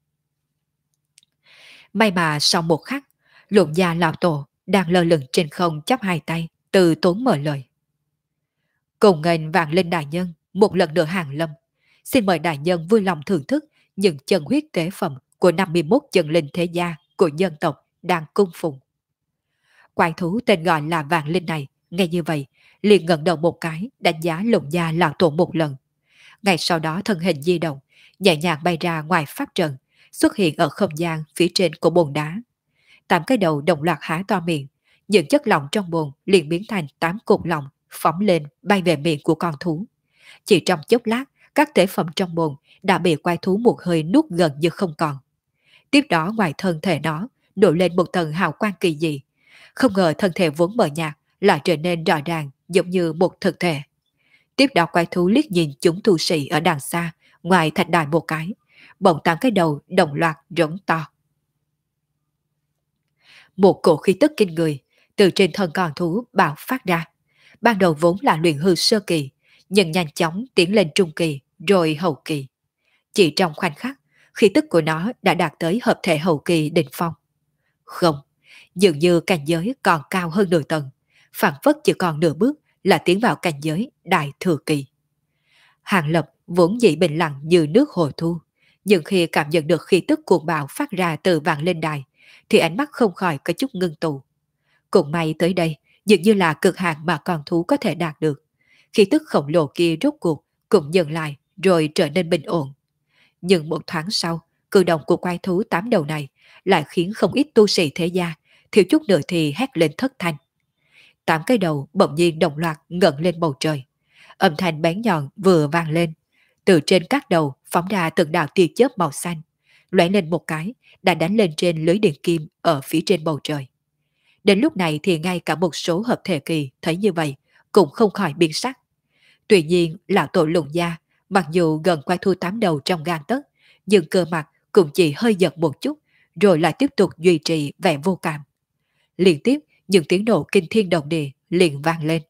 May mà sau một khắc, Lục Gia lão tổ đang lơ lửng trên không chắp hai tay, từ tốn mở lời. Cùng nghênh Vạn Linh đại nhân một lần nữa hàng lâm. Xin mời đại nhân vui lòng thưởng thức những chân huyết tế phẩm của 51 chân linh thế gia của dân tộc đang cung phụng. Quái thú tên gọi là Vạn Linh này, nghe như vậy, liền ngẩng đầu một cái, đánh giá Lục Gia lão tổ một lần. Ngay sau đó thân hình di động, nhẹ nhàng bay ra ngoài pháp trận, xuất hiện ở không gian phía trên của bồn đá. 8 cái đầu đồng loạt há to miệng, những chất lỏng trong bồn liền biến thành 8 cục lỏng phóng lên bay về miệng của con thú. Chỉ trong chốc lát, các tế phẩm trong bồn đã bị quái thú một hơi nuốt gần như không còn. Tiếp đó ngoài thân thể nó nổi lên một tầng hào quang kỳ dị. Không ngờ thân thể vốn mờ nhạt lại trở nên rõ ràng giống như một thực thể. Tiếp đó quái thú liếc nhìn chúng tu sĩ ở đằng xa, ngoài thạch đài một cái, bỗng 8 cái đầu đồng loạt rống to. Một cổ khí tức kinh người từ trên thân con thú bạo phát ra. Ban đầu vốn là luyện hư sơ kỳ, nhưng nhanh chóng tiến lên trung kỳ, rồi hậu kỳ. Chỉ trong khoảnh khắc, khí tức của nó đã đạt tới hợp thể hậu kỳ đỉnh phong. Không, dường như cảnh giới còn cao hơn nửa tầng, phản phất chỉ còn nửa bước là tiến vào cảnh giới đại thừa kỳ. Hàng Lập vốn dĩ bình lặng như nước hồ thu, nhưng khi cảm nhận được khí tức cuồng bạo phát ra từ Vạn Linh Đài, thì ánh mắt không khỏi có chút ngưng tụ. Cũng may tới đây, dường như là cực hạn mà con thú có thể đạt được. Khí tức khổng lồ kia rốt cuộc cũng dừng lại rồi trở nên bình ổn. Nhưng một thoáng sau, cử động của quái thú 8 đầu này lại khiến không ít tu sĩ thế gia thiếu chút nữa thì hét lên thất thanh. 8 cái đầu bỗng nhiên đồng loạt ngẩng lên bầu trời. Âm thanh bén nhọn vừa vang lên, từ trên các đầu phóng ra từng đạo tia chớp màu xanh, lóe lên một cái đã đánh lên trên lưới điện kim ở phía trên bầu trời. Đến lúc này thì ngay cả một số hợp thể kỳ thấy như vậy cũng không khỏi biến sắc. Tuy nhiên lão tổ Lục Gia Mặc dù gần quay thu tám đầu trong gang tấc, nhưng cơ mặt cũng chỉ hơi giật một chút, rồi lại tiếp tục duy trì vẻ vô cảm. Liên tiếp, những tiếng nổ kinh thiên động địa liền vang lên.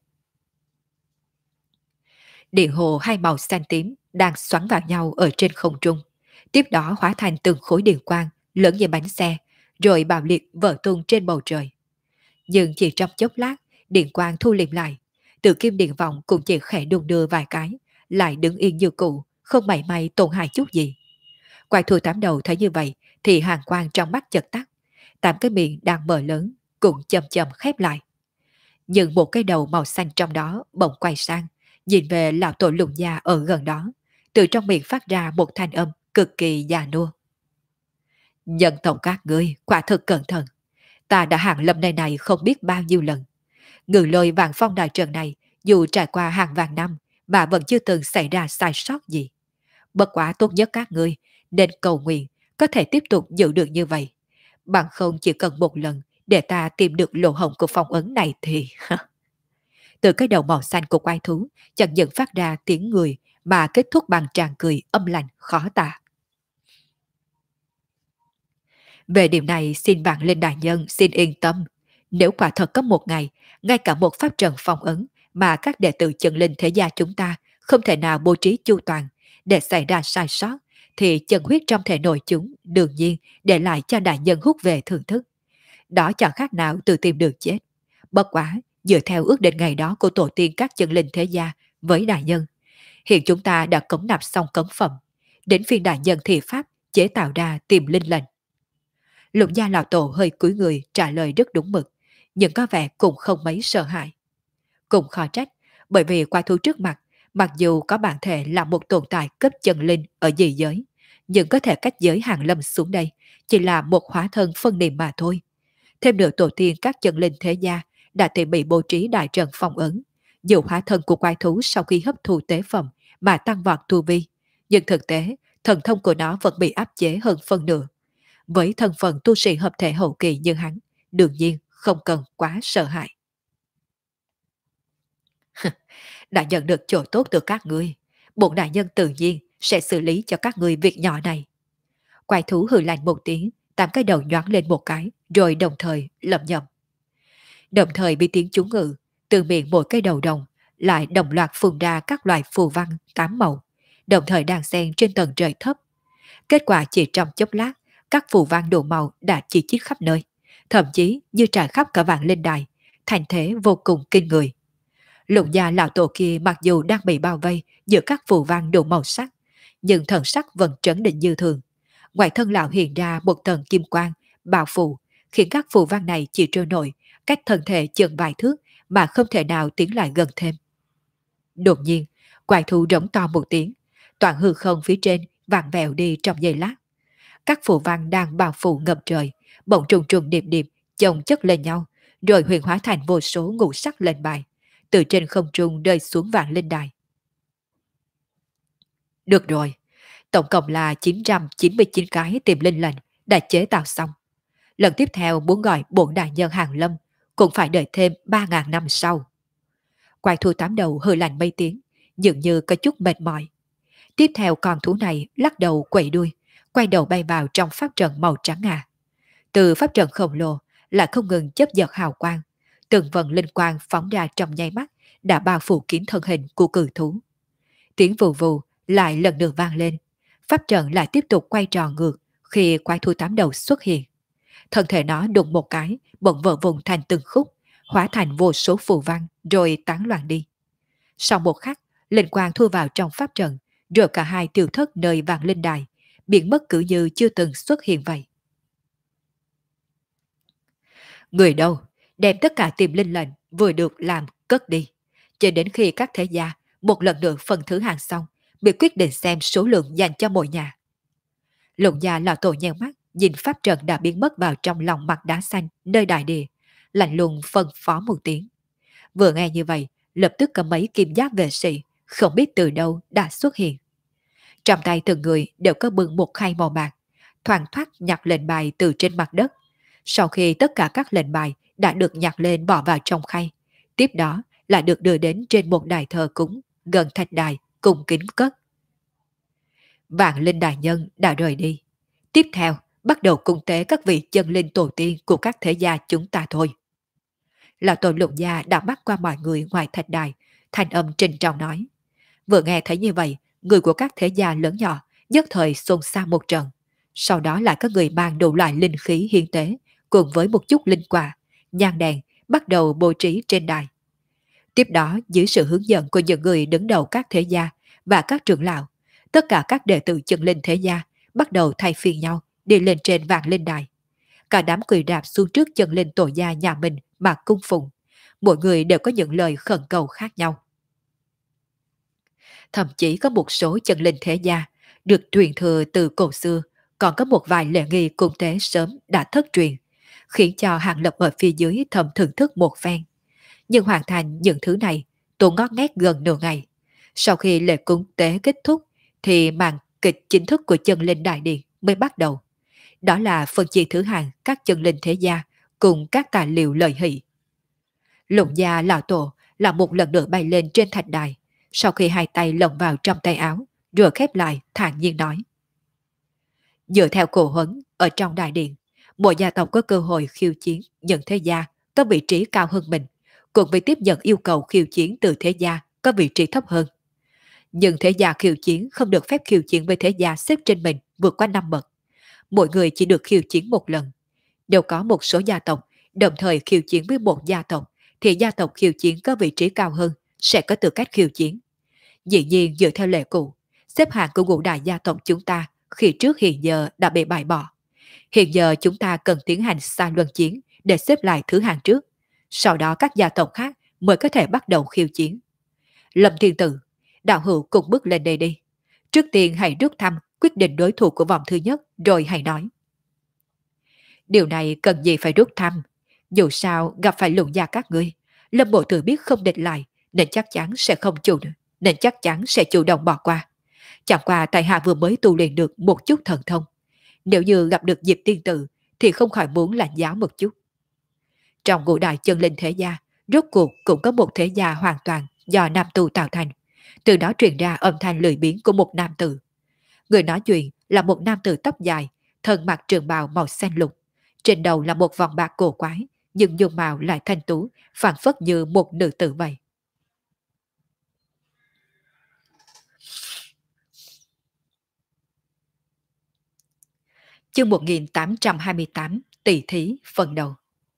Điện hồ hai màu xanh tím đang xoắn vào nhau ở trên không trung. Tiếp đó hóa thành từng khối điện quang lớn như bánh xe, rồi bạo liệt vỡ tung trên bầu trời. Nhưng chỉ trong chốc lát, điện quang thu liệm lại. Tự kim điện vọng cũng chỉ khẽ đung đưa vài cái, lại đứng yên như cũ, không mảy may tổn hại chút gì. Quái thú tám đầu thấy như vậy, thì hàng quang trong mắt chợt tắt. Tám cái miệng đang mở lớn, cũng chậm chậm khép lại. Nhưng một cái đầu màu xanh trong đó bỗng quay sang, nhìn về lão tổ lùng già ở gần đó. Từ trong miệng phát ra một thanh âm cực kỳ già nua. Nhân tộc các ngươi quả thực cẩn thận. Ta đã hàng lâm nơi này không biết bao nhiêu lần. Ngự lôi vạn phong đại trận này dù trải qua hàng vạn năm mà vẫn chưa từng xảy ra sai sót gì. Bất quá tốt nhất các ngươi nên cầu nguyện có thể tiếp tục giữ được như vậy. Bằng không chỉ cần một lần để ta tìm được lỗ hổng của phong ấn này thì... Từ cái đầu màu xanh của quái thú chẳng những phát ra tiếng người mà kết thúc bằng tràng cười âm lạnh khó tả. Về điểm này xin vạn linh đại nhân xin yên tâm. Nếu quả thật có một ngày, ngay cả một pháp trận phong ấn mà các đệ tử chân linh thế gia chúng ta không thể nào bố trí chu toàn để xảy ra sai sót, thì chân huyết trong thể nội chúng đương nhiên để lại cho đại nhân hút về thưởng thức. Đó chẳng khác nào tự tìm đường chết. Bất quá, dựa theo ước định ngày đó của tổ tiên các chân linh thế gia với đại nhân, hiện chúng ta đã cống nạp xong cống phẩm. Đến phiên đại nhân thì pháp chế tạo ra tìm linh lệnh. Lục gia lão tổ hơi cúi người trả lời rất đúng mực, nhưng có vẻ cũng không mấy sợ hãi. Cũng khó trách, bởi vì qua thú trước mặt, mặc dù có bản thể là một tồn tại cấp chân linh ở dị giới, nhưng có thể cách giới hàng lâm xuống đây chỉ là một hóa thân phân niệm mà thôi. Thêm nữa tổ tiên các chân linh thế gia đã tỉ mỉ bố trí đại trận phong ấn, dù hóa thân của quái thú sau khi hấp thu tế phẩm mà tăng vọt tu vi, nhưng thực tế thần thông của nó vẫn bị áp chế hơn phân nửa. Với thân phận tu sĩ hợp thể hậu kỳ như hắn, đương nhiên không cần quá sợ hãi. Đã nhận được chỗ tốt từ các ngươi, bổn đại nhân tự nhiên sẽ xử lý cho các ngươi việc nhỏ này. Quái thú hừ lạnh một tiếng, tám cái đầu nhoáng lên một cái, rồi đồng thời lẩm nhẩm. Đồng thời bị tiếng chú ngự, từ miệng mỗi cái đầu đồng, lại đồng loạt phun ra các loại phù văn tám màu, đồng thời đang xen trên tầng trời thấp. Kết quả chỉ trong chốc lát, các phù văn đủ màu đã chi chít khắp nơi, thậm chí như trải khắp cả vạn linh đài, thành thế vô cùng kinh người. Lục gia lão tổ kia mặc dù đang bị bao vây giữa các phù văn đủ màu sắc, nhưng thần sắc vẫn trấn định như thường. Ngoài thân lão hiện ra một tầng kim quang, bao phủ, khiến các phù văn này chỉ trôi nổi, cách thân thể chừng vài thước mà không thể nào tiến lại gần thêm. Đột nhiên, quái thú rống to một tiếng, toàn hư không phía trên vặn vẹo đi trong giây lát. Các phù văn đang bao phủ ngập trời, bỗng trùng trùng điệp điệp, chồng chất lên nhau, rồi huyền hóa thành vô số ngũ sắc lên bài, từ trên không trung rơi xuống vạn linh đài. Được rồi, tổng cộng là 999 cái tìm linh lệnh đã chế tạo xong. Lần tiếp theo muốn gọi bổn đại nhân hàng lâm, cũng phải đợi thêm 3.000 năm sau. Quái thú tám đầu hơi lạnh mấy tiếng, dường như có chút mệt mỏi. Tiếp theo con thú này lắc đầu quẩy đuôi, quay đầu bay vào trong pháp trận màu trắng ngà. Từ pháp trận khổng lồ lại không ngừng chớp giật hào quang, từng vần linh quang phóng ra trong nháy mắt đã bao phủ kín thân hình của cự thú. Tiếng vù vù lại lần nữa vang lên, pháp trận lại tiếp tục quay tròn ngược khi quái thú tám đầu xuất hiện. Thân thể nó đụng một cái, bỗng vỡ vụn thành từng khúc, hóa thành vô số phù văn rồi tán loạn đi. Sau một khắc, linh quang thu vào trong pháp trận, rồi cả hai tiêu thất nơi vàng linh đài, biến mất cứ như chưa từng xuất hiện vậy. Người đâu, đem tất cả tìm linh lệnh vừa được làm cất đi. Cho đến khi các thế gia một lần nữa phần thứ hàng xong, bị quyết định xem số lượng dành cho mỗi nhà. Lục gia lão tổ nheo mắt, nhìn pháp trận đã biến mất vào trong lòng mặt đá xanh nơi đại địa, lạnh lùng phân phó một tiếng. Vừa nghe như vậy, lập tức có mấy kim giáp vệ sĩ không biết từ đâu đã xuất hiện. Trong tay từng người đều có bưng một khay màu bạc, thoăn thoắt nhặt lệnh bài từ trên mặt đất. Sau khi tất cả các lệnh bài đã được nhặt lên bỏ vào trong khay, tiếp đó lại được đưa đến trên một đài thờ cúng gần thạch đài cùng kính cất. Vạn linh đại nhân đã rời đi. Tiếp theo, bắt đầu cúng tế các vị chân linh tổ tiên của các thế gia chúng ta thôi. Lão tổ Lục Gia đã bắt qua mọi người ngoài thạch đài, thanh âm trình trọng nói. Vừa nghe thấy như vậy, người của các thế gia lớn nhỏ nhất thời xôn xao một trận. Sau đó lại có người mang đủ loại linh khí hiến tế, cùng với một chút linh quả, nhang đèn, bắt đầu bố trí trên đài. Tiếp đó, dưới sự hướng dẫn của những người đứng đầu các thế gia và các trưởng lão, tất cả các đệ tử chân linh thế gia bắt đầu thay phiên nhau đi lên trên vạn linh đài. Cả đám quỳ đạp xuống trước chân linh tổ gia nhà mình mà cung phụng. Mỗi người đều có những lời khẩn cầu khác nhau. Thậm chí có một số chân linh thế gia được truyền thừa từ cổ xưa, còn có một vài lễ nghi cung tế sớm đã thất truyền, khiến cho Hàng Lập ở phía dưới thầm thưởng thức một phen. Nhưng hoàn thành những thứ này, tôi ngót nghét gần nửa ngày. Sau khi lễ cúng tế kết thúc, thì màn kịch chính thức của chân linh đại điện mới bắt đầu. Đó là phân chia thứ hạng các chân linh thế gia cùng các tài liệu lợi hỷ. Lục gia lão tổ là một lần nữa bay lên trên thạch đài, sau khi hai tay lồng vào trong tay áo, rồi khép lại thản nhiên nói. Dựa theo cổ huấn ở trong đại điện, mỗi gia tộc có cơ hội khiêu chiến những thế gia có vị trí cao hơn mình, cùng với tiếp nhận yêu cầu khiêu chiến từ thế gia có vị trí thấp hơn. Nhưng thế gia khiêu chiến không được phép khiêu chiến với thế gia xếp trên mình vượt qua 5 bậc. Mỗi người chỉ được khiêu chiến một lần. Đều có một số gia tộc đồng thời khiêu chiến với một gia tộc, thì gia tộc khiêu chiến có vị trí cao hơn sẽ có tư cách khiêu chiến. Dĩ nhiên dựa theo lệ cũ, xếp hạng của ngũ đại gia tộc chúng ta khi trước hiện giờ đã bị bãi bỏ. Hiện giờ chúng ta cần tiến hành sai luân chiến để xếp lại thứ hạng trước. Sau đó các gia tộc khác mới có thể bắt đầu khiêu chiến. Lâm Thiên Tử, đạo hữu cùng bước lên đây đi. Trước tiên hãy rút thăm quyết định đối thủ của vòng thứ nhất rồi hãy nói. Điều này cần gì phải rút thăm. Dù sao gặp phải lũng gia các ngươi, Lâm Bộ Tử biết không địch lại nên chắc chắn sẽ không nên chắc chắn sẽ chủ động bỏ qua. Chẳng qua tại hạ vừa mới tu luyện được một chút thần thông. Nếu như gặp được Diệp Tiên Tử thì không khỏi muốn lạnh giáo một chút. Trong ngũ đại chân linh thế gia, rốt cuộc cũng có một thế gia hoàn toàn do nam tu tạo thành. Từ đó truyền ra âm thanh lười biếng của một nam tử. Người nói chuyện là một nam tử tóc dài, thân mặc trường bào màu xanh lục. Trên đầu là một vòng bạc cổ quái, nhưng dung mạo lại thanh tú, phản phất như một nữ tử vậy. Chương 1828, tỷ thí phần đầu.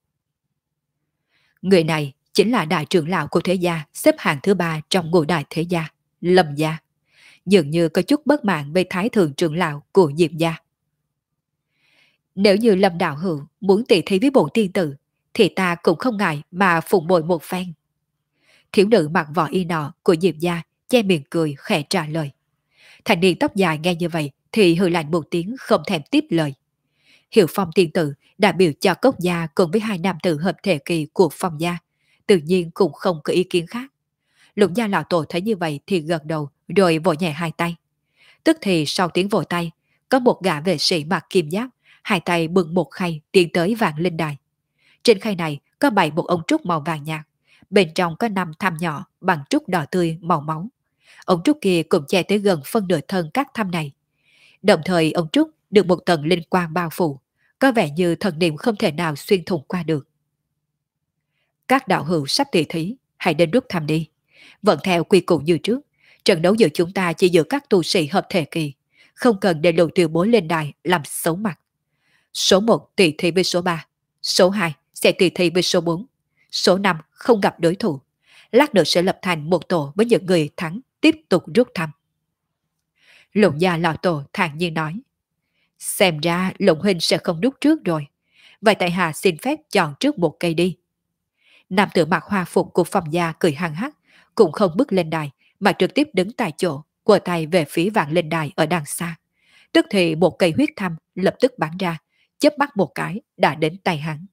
Người này chính là đại trưởng lão của thế gia, xếp hạng thứ 3 trong ngũ đại thế gia, Lâm gia. Dường như có chút bất mãn với thái thượng trưởng lão của Diệp gia. Nếu như Lâm đạo hữu muốn tỷ thí với bổn tiên tử, thì ta cũng không ngại mà phụng bồi một phen. Thiếu nữ mặc vỏ y nọ của Diệp gia che miệng cười khẽ trả lời. Thành niên tóc dài nghe như vậy thì hừ lạnh một tiếng không thèm tiếp lời. Hiệu Phong tiên tử đã biểu cho Cốc gia cùng với hai nam tử hợp thể kỳ của Phong gia, tự nhiên cũng không có ý kiến khác. Lục gia lão tổ thấy như vậy thì gật đầu rồi vỗ nhẹ hai tay. Tức thì sau tiếng vỗ tay, có một gã vệ sĩ mặc kim giáp, hai tay bưng một khay tiến tới vạn linh đài. Trên khay này có bày một ống trúc màu vàng nhạt, bên trong có 5 tham nhỏ bằng trúc đỏ tươi màu máu. Ống trúc kia cũng che tới gần phân nửa thân các tham này. Đồng thời ống trúc được một tầng linh quang bao phủ, có vẻ như thần niệm không thể nào xuyên thủng qua được. Các đạo hữu sắp tỷ thí, hãy đến rút thăm đi. Vẫn theo quy củ như trước, trận đấu giữa chúng ta chỉ giữa các tu sĩ hợp thể kỳ, không cần để lộ tuyệt bối lên đài làm xấu mặt. Số 1 tỷ thí với số 3, số 2 sẽ tỷ thí với số 4, số 5 không gặp đối thủ. Lát nữa sẽ lập thành một tổ với những người thắng tiếp tục rút thăm. Lục gia lão tổ thản nhiên nói. Xem ra Lục huynh sẽ không rút trước rồi. Vậy tại hạ xin phép chọn trước một cây đi. Nam tử mặc hoa phục của Phong gia cười hăng hắc, cũng không bước lên đài mà trực tiếp đứng tại chỗ, quờ tay về phía vạn linh đài ở đằng xa. Tức thì một cây huyết thăm lập tức bắn ra, chớp mắt một cái đã đến tay hắn.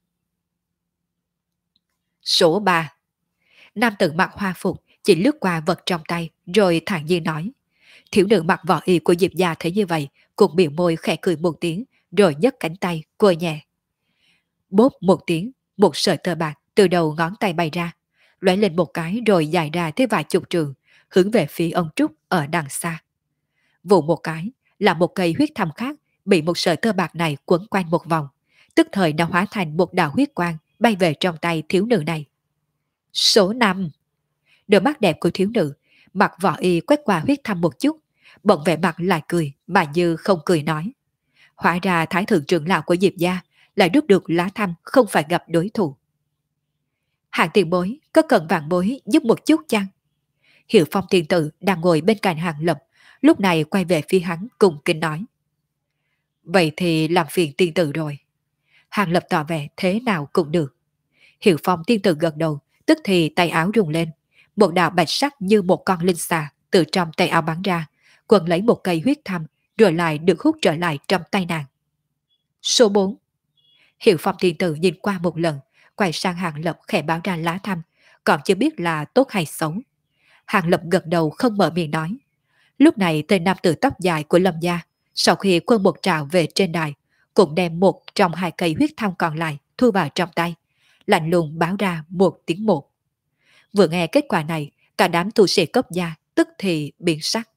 Số 3. Nam tử mặc hoa phục chỉ lướt qua vật trong tay rồi thản nhiên nói. Thiếu nữ mặc vỏ y của Diệp gia thấy như vậy cũng biểu môi khẽ cười một tiếng rồi nhấc cánh tay cười nhẹ. Bốp một tiếng, một sợi tơ bạc từ đầu ngón tay bay ra, lóe lên một cái rồi dài ra tới vài chục trường, hướng về phía ông Trúc ở đằng xa. Vụ một cái, là một cây huyết thầm khác bị một sợi tơ bạc này quấn quanh một vòng, tức thời đã hóa thành một đạo huyết quang bay về trong tay thiếu nữ này. Số 5. Đôi mắt đẹp của thiếu nữ, mặt võ y quét qua huyết thăm một chút, bỗng vẻ mặt lại cười mà như không cười nói. Hóa ra thái thượng trưởng lão của Diệp gia lại rút được lá thăm không phải gặp đối thủ. Hạng tiền bối có cần vạn bối giúp một chút chăng? Hiệu Phong tiên tử đang ngồi bên cạnh Hàng Lập, lúc này quay về phía hắn cùng kính nói. Vậy thì làm phiền tiên tử rồi. Hàng Lập tỏ vẻ thế nào cũng được. Hiệu Phong tiên tử gật đầu, tức thì tay áo rung lên. Một đạo bạch sắc như một con linh xà từ trong tay áo bắn ra, quần lấy một cây huyết thăm, rồi lại được hút trở lại trong tay nàng. Số 4. Hiệu Phong tiên tử nhìn qua một lần, quay sang Hàng Lập khẽ báo ra lá thăm, còn chưa biết là tốt hay xấu. Hàng Lập gật đầu không mở miệng nói. Lúc này tên nam tử tóc dài của Lâm gia, sau khi quân một trào về trên đài, cũng đem một trong hai cây huyết thăm còn lại thu vào trong tay, lạnh lùng báo ra một tiếng một. Vừa nghe kết quả này, cả đám tu sĩ cấp gia tức thì biến sắc.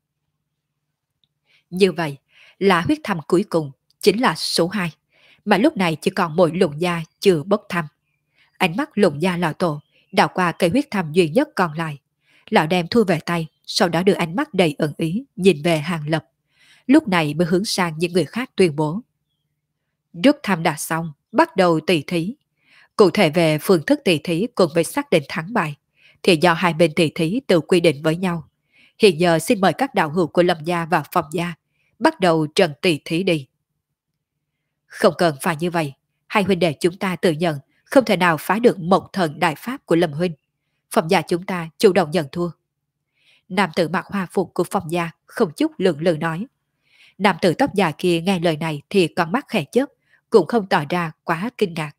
Như vậy, là huyết thăm cuối cùng chính là số 2, mà lúc này chỉ còn mỗi lụng gia chưa bốc thăm. Ánh mắt lụng gia lão tổ đảo qua cây huyết thăm duy nhất còn lại. Lão đem thu về tay, sau đó đưa ánh mắt đầy ẩn ý nhìn về Hàng Lập. Lúc này mới hướng sang những người khác tuyên bố. Rút thăm đã xong, bắt đầu tỷ thí. Cụ thể về phương thức tỷ thí cùng với xác định thắng bại, thì do hai bên tỷ thí tự quy định với nhau. Hiện giờ xin mời các đạo hữu của Lâm gia và Phong gia bắt đầu trận tỷ thí đi. Không cần phải như vậy, hai huynh đệ chúng ta tự nhận không thể nào phá được mộng thần đại pháp của Lâm huynh. Phong gia chúng ta chủ động nhận thua. Nam tử mặc hoa phục của Phong gia không chút lượng lự nói. Nam tử tóc dài kia nghe lời này thì con mắt khẽ chớp, cũng không tỏ ra quá kinh ngạc.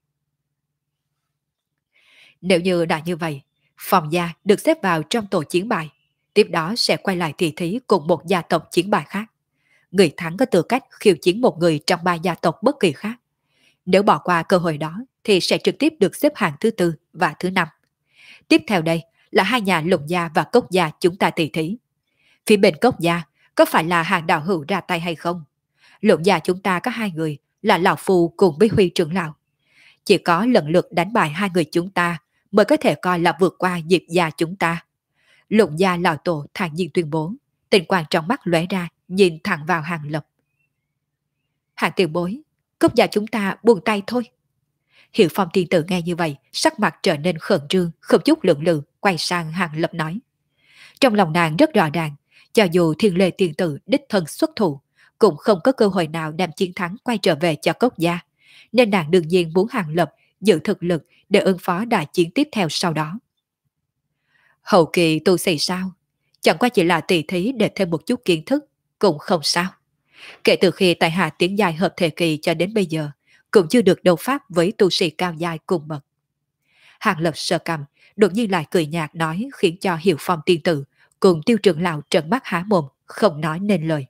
Nếu như đã như vậy, Phong gia được xếp vào trong tổ chiến bài, tiếp đó sẽ quay lại tỷ thí cùng một gia tộc chiến bài khác. Người thắng có tư cách khiêu chiến một người trong ba gia tộc bất kỳ khác. Nếu bỏ qua cơ hội đó thì sẽ trực tiếp được xếp hạng thứ tư và thứ năm. Tiếp theo đây là hai nhà Lục gia và Cốc gia chúng ta tỷ thí. Phía bên Cốc gia có phải là Hàng đạo hữu ra tay hay không? Lục gia chúng ta có hai người là Lão Phu cùng với Huy trưởng lão. Chỉ có lần lượt đánh bại hai người chúng ta mới có thể coi là vượt qua Diệp gia chúng ta. Lục gia lão tổ thản nhiên tuyên bố, tình quang trong mắt lóe ra, nhìn thẳng vào Hàng Lập. Hàng tiền bối, Cốc gia chúng ta buông tay thôi. Hiệu Phong tiên tử nghe như vậy, sắc mặt trở nên khẩn trương, không chút lượng lự, quay sang Hàng Lập nói. Trong lòng nàng rất rõ ràng, cho dù Thiên Lê tiên tử đích thân xuất thủ, cũng không có cơ hội nào đem chiến thắng quay trở về cho Cốc gia, nên nàng đương nhiên muốn Hàng Lập giữ thực lực để ứng phó đại chiến tiếp theo sau đó. Hậu kỳ tu sĩ sao? Chẳng qua chỉ là tỷ thí để thêm một chút kiến thức, cũng không sao. Kể từ khi tại hạ tiến giai hợp thể kỳ cho đến bây giờ, cũng chưa được đấu pháp với tu sĩ cao giai cùng bậc. Hàng Lập sờ cằm, đột nhiên lại cười nhạt nói, khiến cho Hiệu Phong tiên tử cùng Tiêu trưởng lão trợn mắt há mồm, không nói nên lời.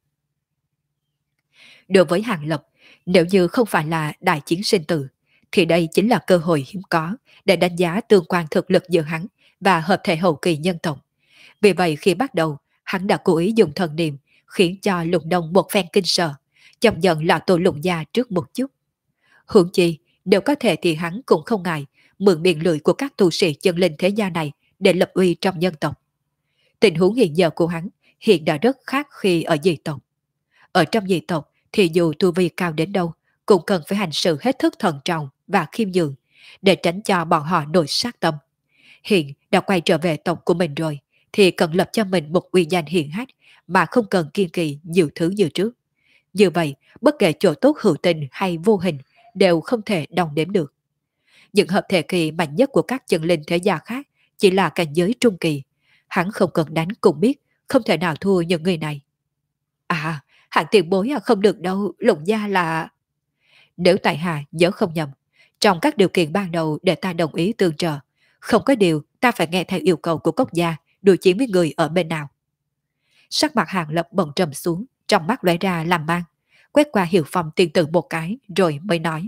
Đối với Hàng Lập, nếu như không phải là đại chiến sinh tử, thì đây chính là cơ hội hiếm có để đánh giá tương quan thực lực giữa hắn và hợp thể hậu kỳ nhân tộc. Vì vậy khi bắt đầu, hắn đã cố ý dùng thần niệm khiến cho Lục Đông một phen kinh sợ, chọc giận lão tổ Lục gia trước một chút. Huống chi, nếu có thể thì hắn cũng không ngại mượn miệng lưỡi của các tu sĩ chân linh thế gia này để lập uy trong nhân tộc. Tình huống hiện giờ của hắn hiện đã rất khác khi ở dị tộc. Ở trong dị tộc thì dù tu vi cao đến đâu cũng cần phải hành sự hết sức thận trọng và khiêm nhường để tránh cho bọn họ nổi sát tâm. Hiện đã quay trở về tộc của mình rồi thì cần lập cho mình một uy danh hiển hách mà không cần kiên kỳ nhiều thứ như trước. Như vậy, bất kể chỗ tốt hữu tình hay vô hình đều không thể đong đếm được. Những hợp thể kỳ mạnh nhất của các chân linh thế gia khác chỉ là cảnh giới trung kỳ. Hắn không cần đánh cũng biết, không thể nào thua những người này. À, hạng tiền bối không được đâu, Lục gia là... Nếu tại hạ nhớ không nhầm, trong các điều kiện ban đầu để ta đồng ý tương trợ, không có điều ta phải nghe theo yêu cầu của Cốc gia đối chiến với người ở bên nào. Sắc mặt Hàng Lập bỗng trầm xuống, trong mắt lóe ra làm mang, quét qua Hiệu Phong tiên tử một cái rồi mới nói.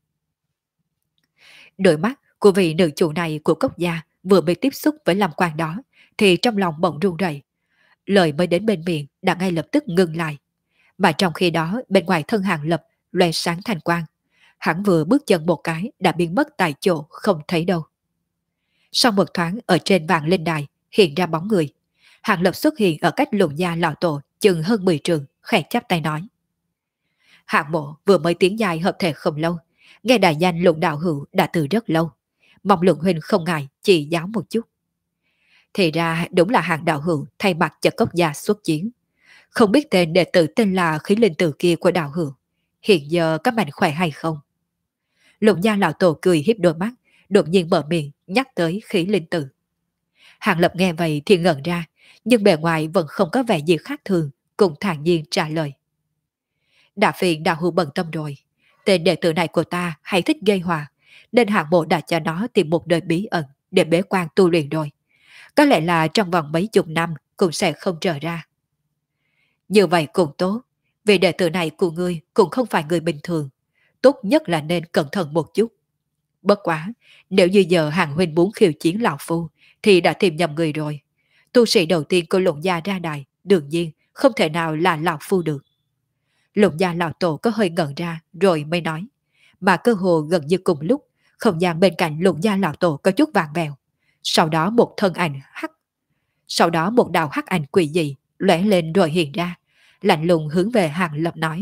Đôi mắt của vị nữ chủ này của Cốc gia vừa mới tiếp xúc với Lâm Quang đó thì trong lòng bỗng run rẩy. Lời mới đến bên miệng đã ngay lập tức ngừng lại, Mà trong khi đó bên ngoài thân Hàng Lập loe sáng thành quang, hắn vừa bước chân một cái đã biến mất tại chỗ không thấy đâu. Sau một thoáng ở trên vạn linh đài hiện ra bóng người. Hàng Lập xuất hiện ở cách Lục Gia lão tổ chừng hơn 10 trường, khẽ chắp tay nói: Hạng Mộ vừa mới tiến dài hợp thể không lâu, nghe đại danh Lục đạo hữu đã từ rất lâu, mong Lượng huynh không ngại chỉ giáo một chút. Thì ra đúng là Hạng đạo hữu thay mặt cho Cốc gia xuất chiến. Không biết tên đệ tử tên là khí linh tử kia của đạo hữu, hiện giờ các bạn khỏe hay không? Lục Gia lão tổ cười hiếp đôi mắt, đột nhiên mở miệng nhắc tới khí linh tử. Hàng Lập nghe vậy thì ngẩn ra, nhưng bề ngoài vẫn không có vẻ gì khác thường, cùng thản nhiên trả lời. Đã phiền đạo hữu bận tâm rồi, tên đệ tử này của ta hay thích gây hòa, nên Hạng Mộ đã cho nó tìm một nơi bí ẩn để bế quan tu luyện rồi. Có lẽ là trong vòng mấy chục năm cũng sẽ không trở ra. Như vậy cũng tốt, vì đệ tử này của ngươi cũng không phải người bình thường, tốt nhất là nên cẩn thận một chút. Bất quá, nếu như giờ Hàng huynh muốn khiêu chiến lão phu, thì đã tìm nhầm người rồi. Tu sĩ đầu tiên của Lục Gia ra đài, đương nhiên không thể nào là lão phu được. Lục Gia lão tổ có hơi ngẩn ra rồi mới nói, mà cơ hồ gần như cùng lúc, không gian bên cạnh Lục Gia lão tổ có chút vàng vèo. Sau đó một thân ảnh hắc, sau đó một đạo hắc ảnh quỷ dị lóe lên rồi hiện ra, lạnh lùng hướng về Hàng Lập nói: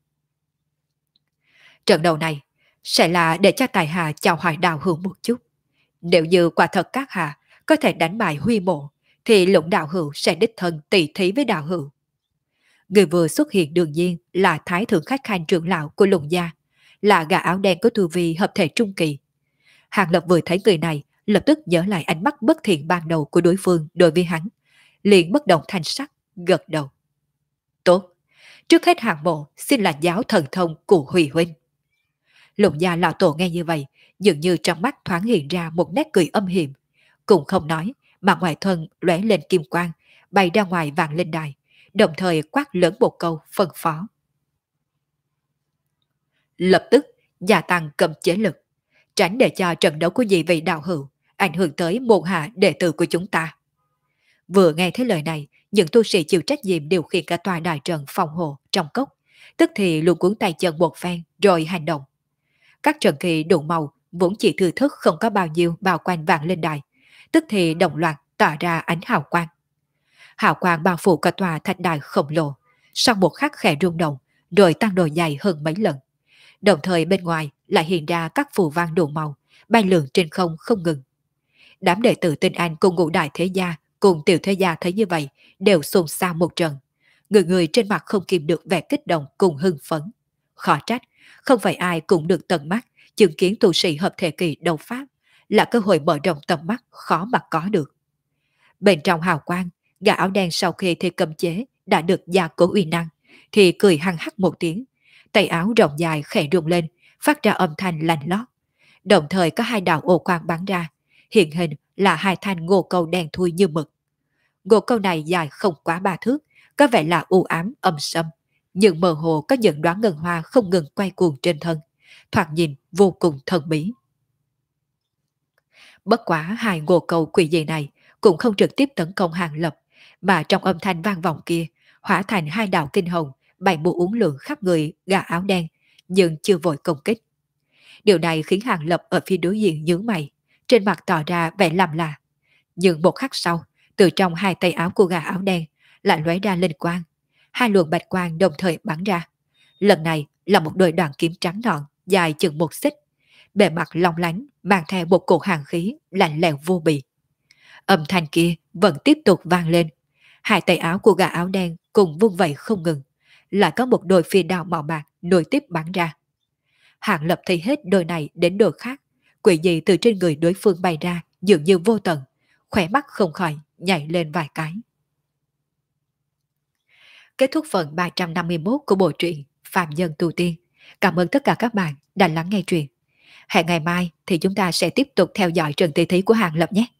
Trận đầu này sẽ là để cho tài hạ chào hỏi đạo hữu một chút. Nếu như quả thật các hạ có thể đánh bại Huy Mộ, thì Lục đạo hữu sẽ đích thân tỷ thí với đạo hữu. Người vừa xuất hiện đương nhiên là Thái Thượng Khách Khanh trưởng lão của Lục Gia, là gã áo đen có tu vi hợp thể trung kỳ. Hàng Lập vừa thấy người này, lập tức nhớ lại ánh mắt bất thiện ban đầu của đối phương đối với hắn, liền bất động thanh sắc, gật đầu. Tốt, trước hết Hàng Mộ xin là giáo thần thông của Huy huynh. Lục Gia lão tổ nghe như vậy, dường như trong mắt thoáng hiện ra một nét cười âm hiểm, cũng không nói, mà ngoài thân lóe lên kim quang, bay ra ngoài vạn linh đài, đồng thời quát lớn một câu phân phó. Lập tức gia tăng cầm chế lực, tránh để cho trận đấu của dị vị đạo hữu ảnh hưởng tới môn hạ đệ tử của chúng ta. Vừa nghe thấy lời này, những tu sĩ chịu trách nhiệm điều khiển cả tòa đại trận phòng hộ trong cốc, tức thì luôn cuốn tay chân một phen rồi hành động. Các trận kỳ đủ màu vốn chỉ thừa thức không có bao nhiêu bao quanh vạn linh đài, tức thì đồng loạt tỏa ra ánh hào quang. Hào quang bao phủ cả tòa thạch đài khổng lồ, sau một khắc khẽ rung động, rồi tăng độ dài hơn mấy lần. Đồng thời bên ngoài lại hiện ra các phù văn đủ màu, bay lượn trên không không ngừng. Đám đệ tử Tinh Anh cùng ngũ đại thế gia, cùng tiểu thế gia thấy như vậy, đều xôn xao một trận. Người người trên mặt không kìm được vẻ kích động cùng hưng phấn. Khó trách, không phải ai cũng được tận mắt chứng kiến tu sĩ hợp thể kỳ đấu pháp, là cơ hội mở rộng tầm mắt khó mà có được. Bên trong hào quang, gã áo đen sau khi thi cầm chế đã được gia cố uy năng, thì cười hăng hắc một tiếng, tay áo rộng dài khẽ rung lên, phát ra âm thanh lạnh lót. Đồng thời có hai đạo ô quang bắn ra, hiện hình là hai thanh ngô câu đen thui như mực. Ngô câu này dài không quá 3 thước, có vẻ là u ám âm sâm, nhưng mơ hồ có những đóa ngân hoa không ngừng quay cuồng trên thân, thoạt nhìn vô cùng thần bí. Bất quá hai ngô câu quỷ dị này cũng không trực tiếp tấn công Hàng Lập, mà trong âm thanh vang vọng kia hóa thành hai đạo kinh hồng bay múa uốn lượn khắp người gã áo đen, nhưng chưa vội công kích. Điều này khiến Hàng Lập ở phía đối diện nhướng mày, trên mặt tỏ ra vẻ làm lạ. Nhưng một khắc sau, từ trong hai tay áo của gã áo đen lại lóe ra linh quang, hai luồng bạch quang đồng thời bắn ra. Lần này là một đôi đoạn kiếm trắng nõn dài chừng 1 xích, bề mặt long lánh mang theo một cổ hàn khí lạnh lẽo vô bì. Âm thanh kia vẫn tiếp tục vang lên, hai tay áo của gã áo đen cùng vung vẩy không ngừng, lại có một đôi phi đao màu bạc nối tiếp bắn ra. Hàng Lập thấy hết đôi này đến đôi khác, quỷ dị từ trên người đối phương bay ra dường như vô tận, khỏe mắt không khỏi nhảy lên vài cái. Kết thúc phần 351 của bộ truyện Phạm Nhân Tu Tiên. Cảm ơn tất cả các bạn đã lắng nghe truyện. Hẹn ngày mai thì chúng ta sẽ tiếp tục theo dõi trận tỷ thí của Hàng Lập nhé.